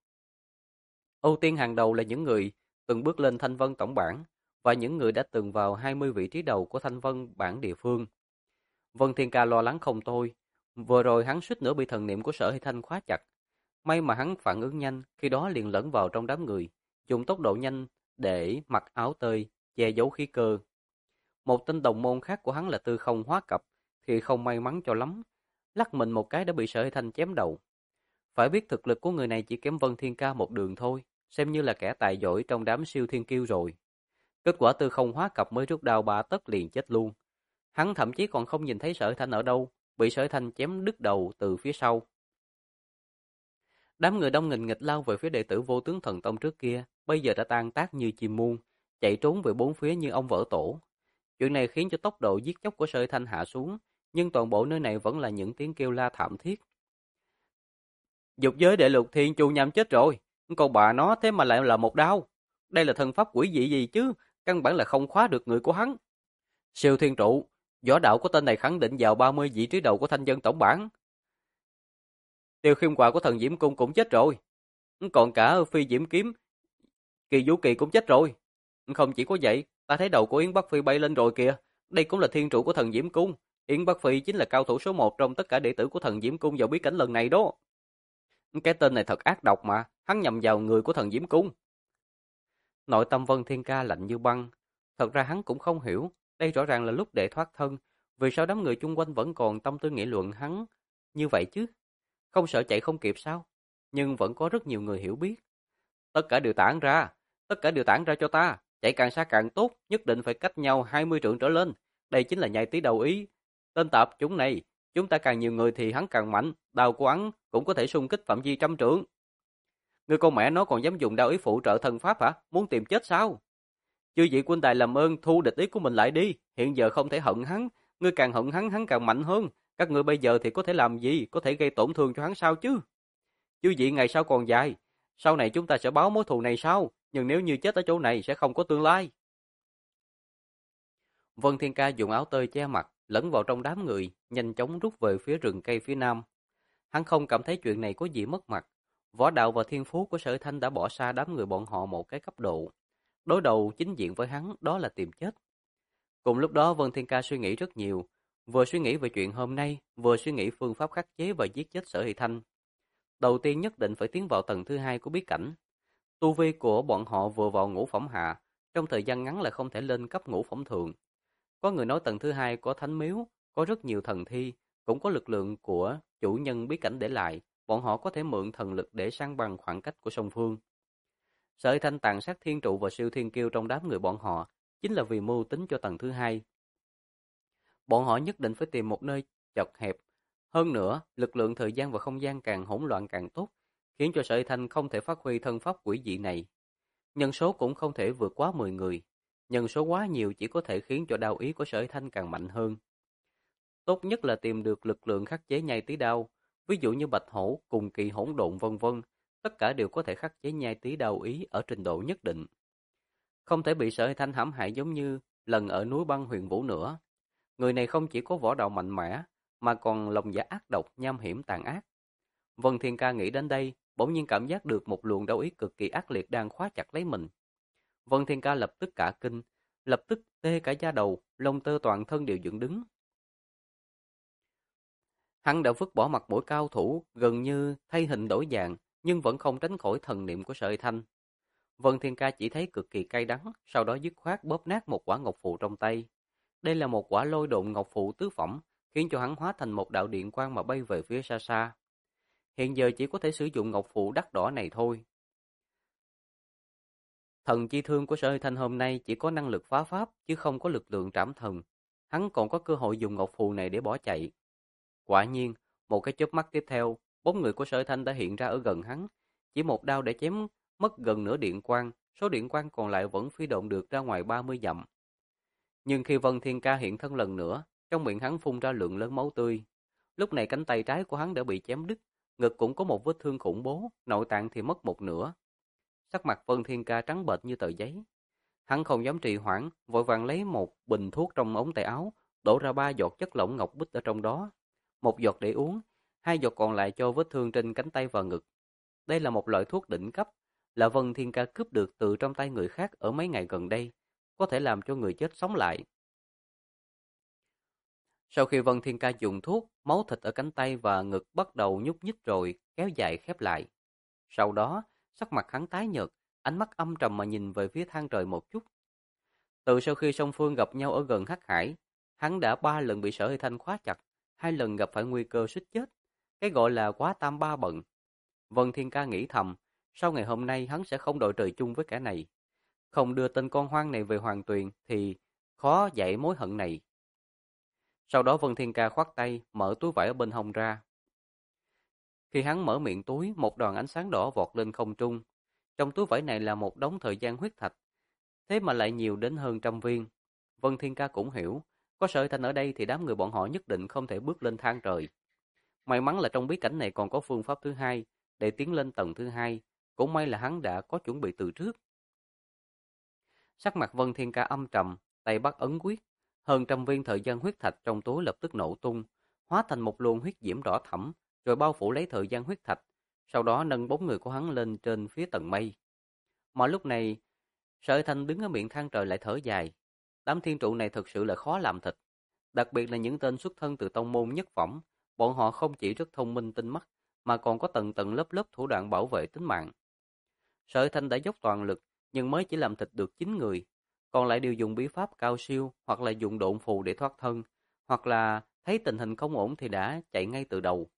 Ưu tiên hàng đầu là những người từng bước lên Thanh Vân tổng bảng và những người đã từng vào 20 vị trí đầu của Thanh Vân bảng địa phương. Vân Thiên Ca lo lắng không thôi, vừa rồi hắn suýt nữa bị thần niệm của Sở Hy Thanh khóa chặt. May mà hắn phản ứng nhanh, khi đó liền lẫn vào trong đám người, dùng tốc độ nhanh để mặc áo tơi, che giấu khí cơ. Một tên đồng môn khác của hắn là Tư Không Hóa Cập, thì không may mắn cho lắm, lắc mình một cái đã bị Sở Hy Thanh chém đầu. Phải biết thực lực của người này chỉ kém Vân Thiên Ca một đường thôi, xem như là kẻ tài giỏi trong đám siêu thiên kiêu rồi. Kết quả Tư Không Hóa Cập mới rút đao 3 tấc liền chết luôn. Hắn thậm chí còn không nhìn thấy Sở Hy Thanh ở đâu, bị Sở Hy Thanh chém đứt đầu từ phía sau. Đám người đông nghìn nghịch lao về phía đệ tử Vô Tướng Thần Tông trước kia, bây giờ đã tan tác như chim muôn, chạy trốn về bốn phía như ong vỡ tổ. Chuyện này khiến cho tốc độ giết chóc của Sở Hy Thanh hạ xuống, nhưng toàn bộ nơi này vẫn là những tiếng kêu la thảm thiết. Dục giới đệ lục thiên chu nham chết rồi, còn bà nó thế mà lại là một đao. Đây là thần pháp quỷ dị gì chứ, căn bản là không khóa được người của hắn. Siêu thiên trụ, võ đạo của tên này khẳng định vào 30 vị trí đầu của thanh dân tổng bảng. Tiêu khiêm quả của thần Diễm Cung cũng chết rồi. Còn cả phi diễm kiếm, kỳ vũ kỳ cũng chết rồi. Không chỉ có vậy, ta thấy đầu của Yến Bắc Phi bay lên rồi kìa. Đây cũng là thiên trụ của thần Diễm Cung. Yến Bắc Phi chính là cao thủ số 1 trong tất cả đệ tử của thần Diễm Cung vào bí cảnh lần này đó. Cái tên này thật ác độc mà, hắn nhầm vào người của thần Diễm Cung. Nội tâm Vân Thiên Ca lạnh như băng. Thật ra hắn cũng không hiểu, đây rõ ràng là lúc để thoát thân. Vì sao đám người chung quanh vẫn còn tâm tư nghị luận hắn như vậy chứ? Không sợ chạy không kịp sao? Nhưng vẫn có rất nhiều người hiểu biết. Tất cả đều tản ra, tất cả đều tản ra cho ta. Chạy càng xa càng tốt, nhất định phải cách nhau 20 trượng trở lên. Đây chính là nhai tí đầu ý. Tên tạp chúng này, chúng ta càng nhiều người thì hắn càng mạnh. Đao của hắn cũng có thể xung kích phạm vi 100 trượng. Người con mẹ nó còn dám dùng đao ý phụ trợ thần pháp hả? Muốn tìm chết sao? Chư vị huynh đài làm ơn thu địch ý của mình lại đi. Hiện giờ không thể hận hắn. Ngươi càng hận hắn, hắn càng mạnh hơn. Các ngươi bây giờ thì có thể làm gì? Có thể gây tổn thương cho hắn sao chứ? Chư vị ngày sau còn dài. Sau này chúng ta sẽ báo mối thù này sau. Nhưng nếu như chết ở chỗ này sẽ không có tương lai. Vân Thiên Ca dùng áo tơi che mặt, lẫn vào trong đám người, nhanh chóng rút về phía rừng cây phía nam. Hắn không cảm thấy chuyện này có gì mất mặt. Võ đạo và thiên phú của Sở Thanh đã bỏ xa đám người bọn họ một cái cấp độ. Đối đầu chính diện với hắn đó là tìm chết. Cùng lúc đó Vân Thiên Ca suy nghĩ rất nhiều, vừa suy nghĩ về chuyện hôm nay, vừa suy nghĩ phương pháp khắc chế và giết chết Sở Thị Thanh. Đầu tiên nhất định phải tiến vào tầng thứ hai của bí cảnh. Tu vi của bọn họ vừa vào ngũ phẩm hạ, trong thời gian ngắn là không thể lên cấp ngũ phẩm thượng. Có người nói tầng thứ hai có thánh miếu, có rất nhiều thần thi, cũng có lực lượng của chủ nhân bí cảnh để lại, bọn họ có thể mượn thần lực để san bằng khoảng cách của song phương. Sợi thanh tàn sát thiên trụ và siêu thiên kiêu trong đám người bọn họ, chính là vì mưu tính cho tầng thứ hai. Bọn họ nhất định phải tìm một nơi chật hẹp. Hơn nữa, lực lượng thời gian và không gian càng hỗn loạn càng tốt, khiến cho sợi thanh không thể phát huy thân pháp quỷ dị này. Nhân số cũng không thể vượt quá 10 người. Nhân số quá nhiều chỉ có thể khiến cho đao ý của Sở Thanh càng mạnh hơn. Tốt nhất là tìm được lực lượng khắc chế nhai tí đao, ví dụ như bạch hổ, cùng kỳ hỗn độn vân vân, tất cả đều có thể khắc chế nhai tí đao ý ở trình độ nhất định. Không thể bị Sở Thanh hãm hại giống như lần ở núi băng Huyền Vũ nữa. Người này không chỉ có võ đạo mạnh mẽ, mà còn lòng dạ ác độc, nham hiểm tàn ác. Vân Thiên Ca nghĩ đến đây, bỗng nhiên cảm giác được một luồng đau ý cực kỳ ác liệt đang khóa chặt lấy mình. Vân Thiên Ca lập tức cả kinh, lập tức tê cả da đầu, lông tơ toàn thân đều dựng đứng. Hắn đã vứt bỏ mặt mũi cao thủ, gần như thay hình đổi dạng, nhưng vẫn không tránh khỏi thần niệm của Sợi Thanh. Vân Thiên Ca chỉ thấy cực kỳ cay đắng, sau đó dứt khoát bóp nát một quả ngọc phù trong tay. Đây là một quả lôi độn ngọc phù tứ phẩm, khiến cho hắn hóa thành một đạo điện quang mà bay về phía xa xa. Hiện giờ chỉ có thể sử dụng ngọc phù đắt đỏ này thôi. Thần chi thương của Sở Thanh hôm nay chỉ có năng lực phá pháp chứ không có lực lượng trảm thần. Hắn còn có cơ hội dùng ngọc phù này để bỏ chạy. Quả nhiên, một cái chớp mắt tiếp theo, bóng người của Sở Thanh đã hiện ra ở gần hắn. Chỉ một đao để chém mất gần nửa điện quang, số điện quang còn lại vẫn phi động được ra ngoài 30 dặm. Nhưng khi Vân Thiên Ca hiện thân lần nữa, trong miệng hắn phun ra lượng lớn máu tươi. Lúc này cánh tay trái của hắn đã bị chém đứt, ngực cũng có một vết thương khủng bố, nội tạng thì mất một nửa. Sắc mặt Vân Thiên Ca trắng bệch như tờ giấy. Hắn không dám trì hoãn, vội vàng lấy một bình thuốc trong ống tay áo, đổ ra 3 giọt chất lỏng ngọc bích ở trong đó. 1 giọt để uống, 2 giọt còn lại cho vết thương trên cánh tay và ngực. Đây là một loại thuốc đỉnh cấp, là Vân Thiên Ca cướp được từ trong tay người khác ở mấy ngày gần đây, có thể làm cho người chết sống lại. Sau khi Vân Thiên Ca dùng thuốc, máu thịt ở cánh tay và ngực bắt đầu nhúc nhích rồi kéo dài khép lại. Sau đó, sắc mặt hắn tái nhợt, ánh mắt âm trầm mà nhìn về phía than trời một chút. Từ sau khi song phương gặp nhau ở gần Hắc Hải, hắn đã 3 lần bị Sở Hy Thanh khóa chặt, 2 lần gặp phải nguy cơ suýt chết. Cái gọi là quá tam ba bận. Vân Thiên Ca nghĩ thầm, sau ngày hôm nay hắn sẽ không đội trời chung với kẻ này. Không đưa tên con hoang này về Hoàng Tuyền thì khó giải mối hận này. Sau đó Vân Thiên Ca khoát tay, mở túi vải ở bên hông ra. Khi hắn mở miệng túi, một đoàn ánh sáng đỏ vọt lên không trung. Trong túi vải này là một đống thời gian huyết thạch, thế mà lại nhiều đến hơn 100 viên. Vân Thiên Ca cũng hiểu, có Sở Thanh ở đây thì đám người bọn họ nhất định không thể bước lên thang trời. May mắn là trong bí cảnh này còn có phương pháp thứ hai, để tiến lên tầng thứ hai. Cũng may là hắn đã có chuẩn bị từ trước. Sắc mặt Vân Thiên Ca âm trầm, tay bắt ấn quyết. Hơn trăm viên thời gian huyết thạch trong túi lập tức nổ tung, hóa thành một luồng huyết diễm đỏ thẫm, rồi bao phủ lấy thời gian huyết thạch. Sau đó nâng bóng người của hắn lên trên phía tầng mây. Mà lúc này, Sở Thanh đứng ở miệng thang trời lại thở dài. Đám thiên trụ này thực sự là khó làm thịt. Đặc biệt là những tên xuất thân từ tông môn nhất phẩm, bọn họ không chỉ rất thông minh tinh mắt, mà còn có tầng tầng lớp lớp thủ đoạn bảo vệ tính mạng. Sở Thanh đã dốc toàn lực, nhưng mới chỉ làm thịt được 9 người, còn lại đều dùng bí pháp cao siêu, hoặc là dùng độn phù để thoát thân, hoặc là thấy tình hình không ổn thì đã chạy ngay từ đầu.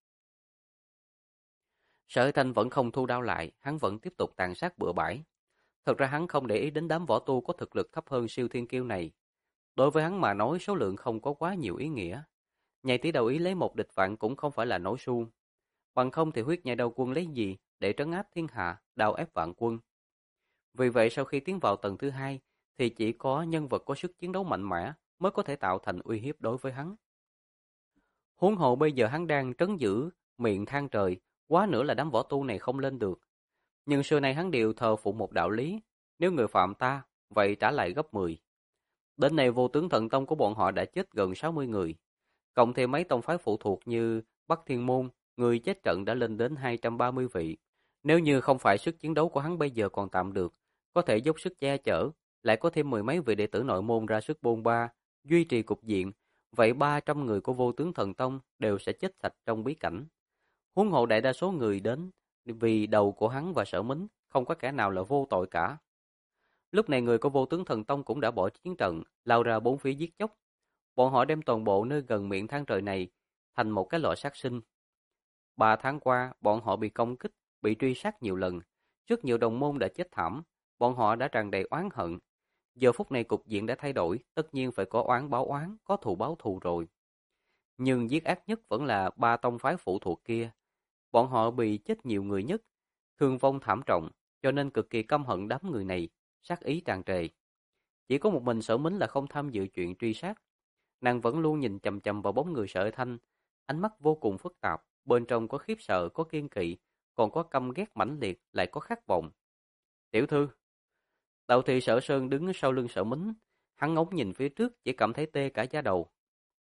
Sở Thanh vẫn không thu đao lại, hắn vẫn tiếp tục tàn sát bừa bãi. Thật ra hắn không để ý đến đám võ tu có thực lực thấp hơn siêu thiên kiêu này. Đối với hắn mà nói số lượng không có quá nhiều ý nghĩa. Nhai tí đầu ý lấy một địch vạn cũng không phải là nói suông. Bằng không thì huyết nhai đầu quân lấy gì để trấn áp thiên hạ, đào ép vạn quân. Vì vậy sau khi tiến vào tầng thứ hai thì chỉ có nhân vật có sức chiến đấu mạnh mẽ mới có thể tạo thành uy hiếp đối với hắn. Huống hồ bây giờ hắn đang trấn giữ miệng thang trời, quá nữa là đám võ tu này không lên được. Nhưng xưa nay hắn đều thờ phụng một đạo lý, nếu người phạm ta, vậy trả lại gấp 10. Đến nay vô tướng thần tông của bọn họ đã chết gần 60 người. Cộng thêm mấy tông phái phụ thuộc như Bắc Thiên Môn, người chết trận đã lên đến 230 vị. Nếu như không phải sức chiến đấu của hắn bây giờ còn tạm được, có thể dốc sức che chở, lại có thêm mười mấy vị đệ tử nội môn ra sức bôn ba, duy trì cục diện, vậy 300 người của vô tướng thần tông đều sẽ chết sạch trong bí cảnh. Huống hộ đại đa số người đến vì đầu của hắn và Sở Mính, không có kẻ nào là vô tội cả. Lúc này người của vô tướng thần tông cũng đã bỏ chiến trận, lao ra bốn phía giết chóc. Bọn họ đem toàn bộ nơi gần miệng thang trời này thành một cái lò sát sinh. 3 tháng qua, bọn họ bị công kích, bị truy sát nhiều lần. Rất nhiều đồng môn đã chết thảm, bọn họ đã tràn đầy oán hận. Giờ phút này cục diện đã thay đổi, tất nhiên phải có oán báo oán, có thù báo thù rồi. Nhưng giết ác nhất vẫn là 3 tông phái phụ thuộc kia. Bọn họ bị chết nhiều người nhất, thương vong thảm trọng, cho nên cực kỳ căm hận đám người này, sát ý tràn trề. Chỉ có một mình Sở Mính là không tham dự chuyện truy sát. Nàng vẫn luôn nhìn chằm chằm vào bóng người Sở Thanh, ánh mắt vô cùng phức tạp, bên trong có khiếp sợ, có kiên kỵ, còn có căm ghét mãnh liệt, lại có khát vọng. Tiểu thư, Đạo thị Sở Sơn đứng sau lưng Sở Mính, hắn ngóng nhìn phía trước chỉ cảm thấy tê cả da đầu.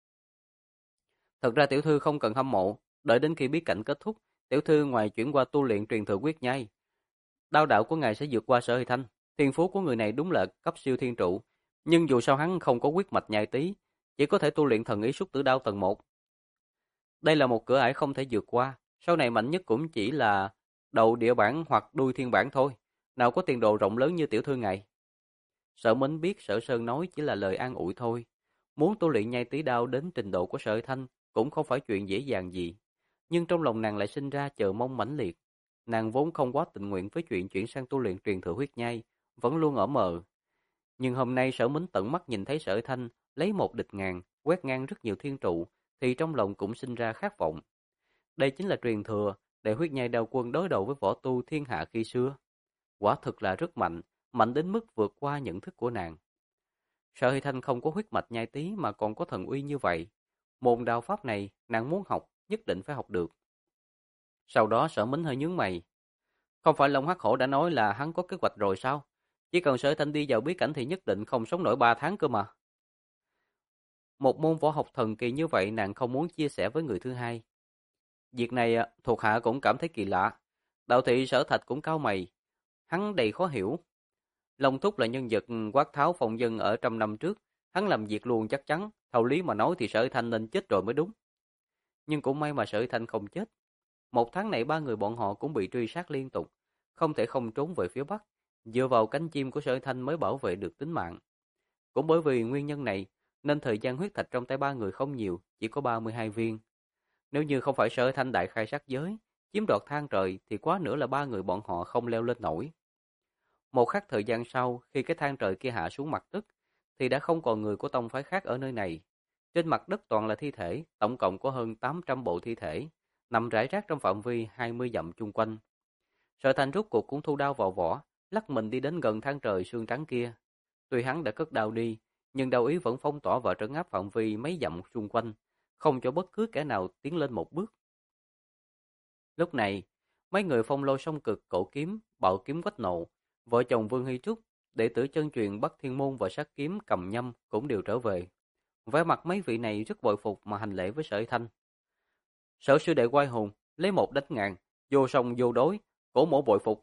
Thật ra tiểu thư không cần hâm mộ, đợi đến khi bí cảnh kết thúc, tiểu thư ngoài chuyển qua tu luyện truyền thừa quyết nhai, đao đạo của ngài sẽ vượt qua Sở Huy Thanh. Thiên phú của người này đúng là cấp siêu thiên trụ, nhưng dù sao hắn không có huyết mạch nhai tí, chỉ có thể tu luyện thần ý xúc tử đao tầng 1. Đây là một cửa ải không thể vượt qua, sau này mạnh nhất cũng chỉ là đầu địa bản hoặc đuôi thiên bản thôi, nào có tiền đồ rộng lớn như tiểu thư ngài. Sở Mính biết Sở Sơn nói chỉ là lời an ủi thôi, muốn tu luyện nhai tí đao đến trình độ của Sở Huy Thanh cũng không phải chuyện dễ dàng gì, nhưng trong lòng nàng lại sinh ra chờ mong mãnh liệt. Nàng vốn không quá tình nguyện với chuyện chuyển sang tu luyện truyền thừa huyết nhai, vẫn luôn ở mờ. Nhưng hôm nay Sở Mính tận mắt nhìn thấy Sở Thanh lấy một địch ngàn, quét ngang rất nhiều thiên trụ, thì trong lòng cũng sinh ra khát vọng. Đây chính là truyền thừa để huyết nhai đao quân đối đầu với võ tu thiên hạ khi xưa. Quả thực là rất mạnh, mạnh đến mức vượt qua nhận thức của nàng. Sở Hy Thanh không có huyết mạch nhai tí mà còn có thần uy như vậy. Môn đao pháp này, nàng muốn học, nhất định phải học được. Sau đó Sở Mính hơi nhướng mày. Không phải Long Hắc Hổ đã nói là hắn có kế hoạch rồi sao? Chỉ cần Sở Thanh đi vào bí cảnh thì nhất định không sống nổi 3 tháng cơ mà. Một môn võ học thần kỳ như vậy nàng không muốn chia sẻ với người thứ hai. Việc này thuộc hạ cũng cảm thấy kỳ lạ. Đạo thị Sở Thạch cũng cau mày. Hắn đầy khó hiểu. Long Thúc là nhân vật quát tháo phòng dân ở trăm năm trước. Hắn làm việc luôn chắc chắn. Thầu lý mà nói thì Sở Thanh nên chết rồi mới đúng. Nhưng cũng may mà Sở Thanh không chết. 1 tháng này 3 người bọn họ cũng bị truy sát liên tục, không thể không trốn về phía Bắc, dựa vào cánh chim của Sở Thanh mới bảo vệ được tính mạng. Cũng bởi vì nguyên nhân này, nên thời gian huyết thạch trong tay 3 người không nhiều, chỉ có 32 viên. Nếu như không phải Sở Thanh đại khai sát giới, chiếm đoạt thang trời thì quá nữa là 3 người bọn họ không leo lên nổi. Một khắc thời gian sau, khi cái thang trời kia hạ xuống mặt đất, thì đã không còn người của tông phái khác ở nơi này. Trên mặt đất toàn là thi thể, tổng cộng có hơn 800 bộ thi thể, nằm rải rác trong phạm vi 20 dặm chung quanh. Sở Thanh rút cuộc cũng thu đao vào vỏ, lắc mình đi đến gần thang trời sương trắng kia. Tuy hắn đã cất đao đi, nhưng đao ý vẫn phong tỏa và trấn áp phạm vi mấy dặm xung quanh, không cho bất cứ kẻ nào tiến lên một bước. Lúc này, Mấy người Phong Lôi Song Cực, Cổ Kiếm, Bạo Kiếm Quách Nộ, vợ chồng Vương Hy Trúc, đệ tử chân truyền Bắc Thiên Môn và Sát Kiếm Cầm Nhâm cũng đều trở về. Vẻ mặt mấy vị này rất bội phục mà hành lễ với Sở Thanh. Sở sư đệ oai hùng, lấy một đánh ngàn, vô song vô đối, cổ mộ bội phục.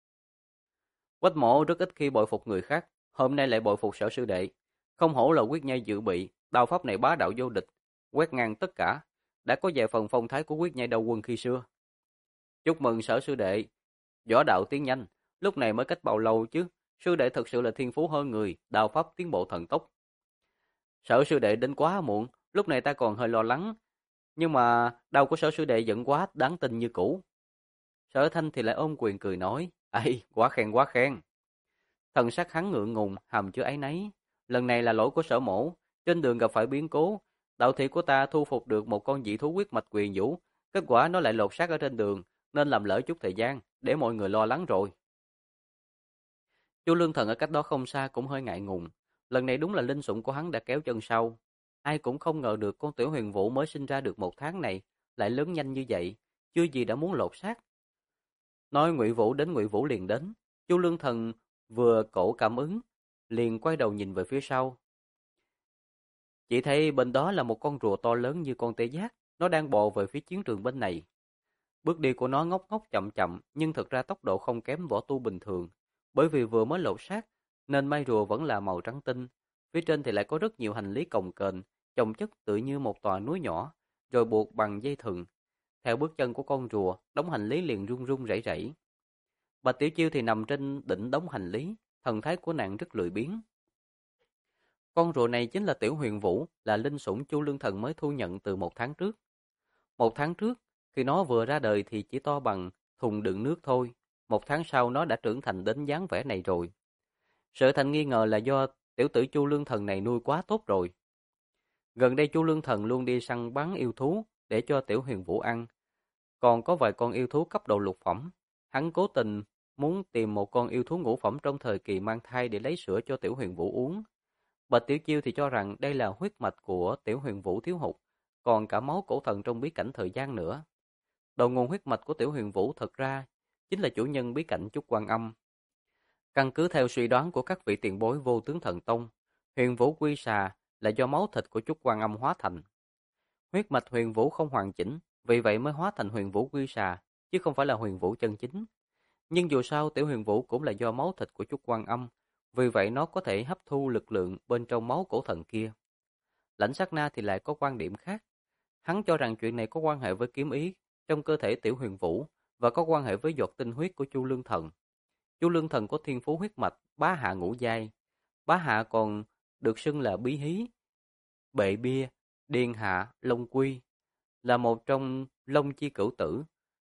Quách mộ rất ít khi bội phục người khác, hôm nay lại bội phục Sở sư đệ. Không hổ là quyết nhai dự bị, đao pháp này bá đạo vô địch, quét ngang tất cả, đã có vài phần phong thái của quyết nhai đầu quân khi xưa. Chúc mừng Sở sư đệ, võ đạo tiến nhanh, lúc này mới cách bao lâu chứ, sư đệ thật sự là thiên phú hơn người, đao pháp tiến bộ thần tốc. Sở sư đệ đến quá muộn, lúc này ta còn hơi lo lắng, nhưng mà đao của Sở sư đệ vẫn quá đáng tin như cũ. Sở Thanh thì lại ôm quyền cười nói, ai, quá khen quá khen. Thần sắc hắn ngượng ngùng, hàm chứa áy náy. Lần này là lỗi của Sở mổ, trên đường gặp phải biến cố, đạo thị của ta thu phục được một con dị thú huyết mạch quyền vũ, kết quả nó lại lột xác ở trên đường, nên làm lỡ chút thời gian, để mọi người lo lắng rồi. Chu Lương Thần ở cách đó không xa cũng hơi ngại ngùng, lần này đúng là linh sủng của hắn đã kéo chân sau. Ai cũng không ngờ được con tiểu huyền vũ mới sinh ra được 1 tháng này lại lớn nhanh như vậy, chưa gì đã muốn lột xác. Nói Ngụy Vũ đến Ngụy Vũ liền đến, Chu Lương Thần vừa cổ cảm ứng, liền quay đầu nhìn về phía sau. Chỉ thấy bên đó là một con rùa to lớn như con tê giác, nó đang bò về phía chiến trường bên này. Bước đi của nó ngốc ngốc chậm chậm, nhưng thực ra tốc độ không kém võ tu bình thường, bởi vì vừa mới lột xác nên mai rùa vẫn là màu trắng tinh, phía trên thì lại có rất nhiều hành lý cồng kềnh, chồng chất tự như một tòa núi nhỏ, rồi buộc bằng dây thừng. Theo bước chân của con rùa, đống hành lý liền rung rung rẩy rẩy. Bạch Tiểu Chiêu thì nằm trên đỉnh đống hành lý, thần thái của nàng rất lười biếng. Con rùa này chính là Tiểu Huyền Vũ, là linh sủng Chu Lương Thần mới thu nhận từ 1 tháng trước. 1 tháng trước, khi nó vừa ra đời thì chỉ to bằng thùng đựng nước thôi. 1 tháng sau nó đã trưởng thành đến dáng vẻ này rồi. Sở Thành nghi ngờ là do tiểu tử Chu Lương Thần này nuôi quá tốt rồi. Gần đây Chu Lương Thần luôn đi săn bắn yêu thú để cho Tiểu Huyền Vũ ăn. Còn có vài con yêu thú cấp độ lục phẩm. Hắn cố tình muốn tìm một con yêu thú ngũ phẩm trong thời kỳ mang thai để lấy sữa cho Tiểu Huyền Vũ uống. Bạch Tiểu Chiêu thì cho rằng đây là huyết mạch của Tiểu Huyền Vũ thiếu hụt, còn cả máu cổ thần trong bí cảnh thời gian nữa. Đầu nguồn huyết mạch của Tiểu Huyền Vũ thật ra chính là chủ nhân bí cảnh Chúc Quan Âm. Căn cứ theo suy đoán của các vị tiền bối Vô Tướng Thần Tông, Huyền Vũ Quy Xà là do máu thịt của Chúc Quan Âm hóa thành. Huyết mạch Huyền Vũ không hoàn chỉnh, vì vậy mới hóa thành Huyền Vũ Quy Xà, chứ không phải là Huyền Vũ chân chính. Nhưng dù sao Tiểu Huyền Vũ cũng là do máu thịt của Chúc Quan Âm, vì vậy nó có thể hấp thu lực lượng bên trong máu cổ thần kia. Lãnh Sát Na thì lại có quan điểm khác. Hắn cho rằng chuyện này có quan hệ với kiếm ý trong cơ thể Tiểu Huyền Vũ và có quan hệ với giọt tinh huyết của Chu Lương Thần. Chu Lương Thần có thiên phú huyết mạch bá hạ ngũ giai, bá hạ còn được xưng là bí hí, bệ bia, điền hạ, long quy, là một trong long chi cửu tử.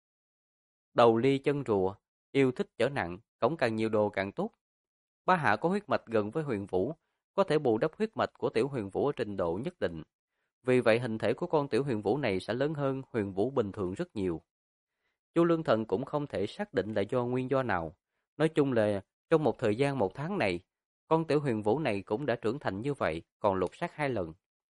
Đầu ly chân rùa, yêu thích trở nặng, cổng càng nhiều đồ càng tốt. Bá hạ có huyết mạch gần với Huyền Vũ, có thể bù đắp huyết mạch của Tiểu Huyền Vũ ở trình độ nhất định. Vì vậy hình thể của con Tiểu Huyền Vũ này sẽ lớn hơn Huyền Vũ bình thường rất nhiều. Chu Lương Thần cũng không thể xác định là do nguyên do nào. Nói chung là trong một thời gian 1 tháng này, con Tiểu Huyền Vũ này cũng đã trưởng thành như vậy, còn lột xác 2 lần.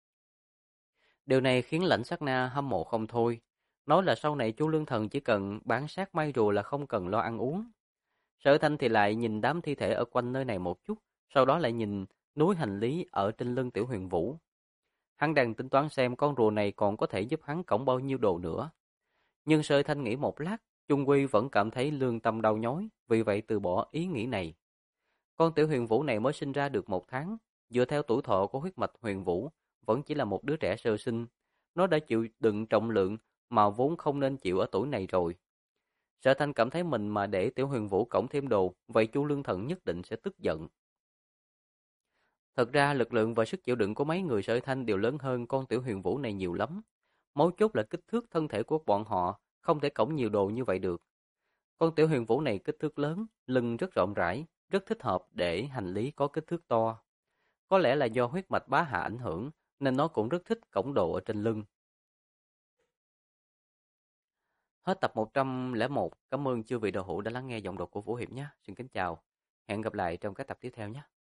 Điều này khiến Lãnh Sát Na hâm mộ không thôi. Nói là sau này Chu Lương Thần chỉ cần bán xác may rùa là không cần lo ăn uống. Sở Thanh thì lại nhìn đám thi thể ở quanh nơi này một chút, sau đó lại nhìn núi hành lý ở trên lưng Tiểu Huyền Vũ. Hắn đang tính toán xem con rùa này còn có thể giúp hắn cõng bao nhiêu đồ nữa. Nhưng Sở Thanh nghĩ một lát, chung quy vẫn cảm thấy lương tâm đau nhói, vì vậy từ bỏ ý nghĩ này. Con Tiểu Huyền Vũ này mới sinh ra được 1 tháng, dựa theo tuổi thọ của huyết mạch Huyền Vũ, vẫn chỉ là một đứa trẻ sơ sinh. Nó đã chịu đựng trọng lượng mà vốn không nên chịu ở tuổi này rồi. Sở Thanh cảm thấy mình mà để Tiểu Huyền Vũ cõng thêm đồ, vậy Chu Lương Thần nhất định sẽ tức giận. Thật ra lực lượng và sức chịu đựng của mấy người Sở Thanh đều lớn hơn con Tiểu Huyền Vũ này nhiều lắm. Mấu chốt là kích thước thân thể của bọn họ không thể cõng nhiều đồ như vậy được. Con Tiểu Huyền Vũ này kích thước lớn, lưng rất rộng rãi, rất thích hợp để hành lý có kích thước to. Có lẽ là do huyết mạch bá hạ ảnh hưởng, nên nó cũng rất thích cõng đồ ở trên lưng. Hết tập 101. Cảm ơn chư vị đạo hữu đã lắng nghe giọng đọc của Vũ Hiệp nhé. Xin kính chào. Hẹn gặp lại trong các tập tiếp theo nhé.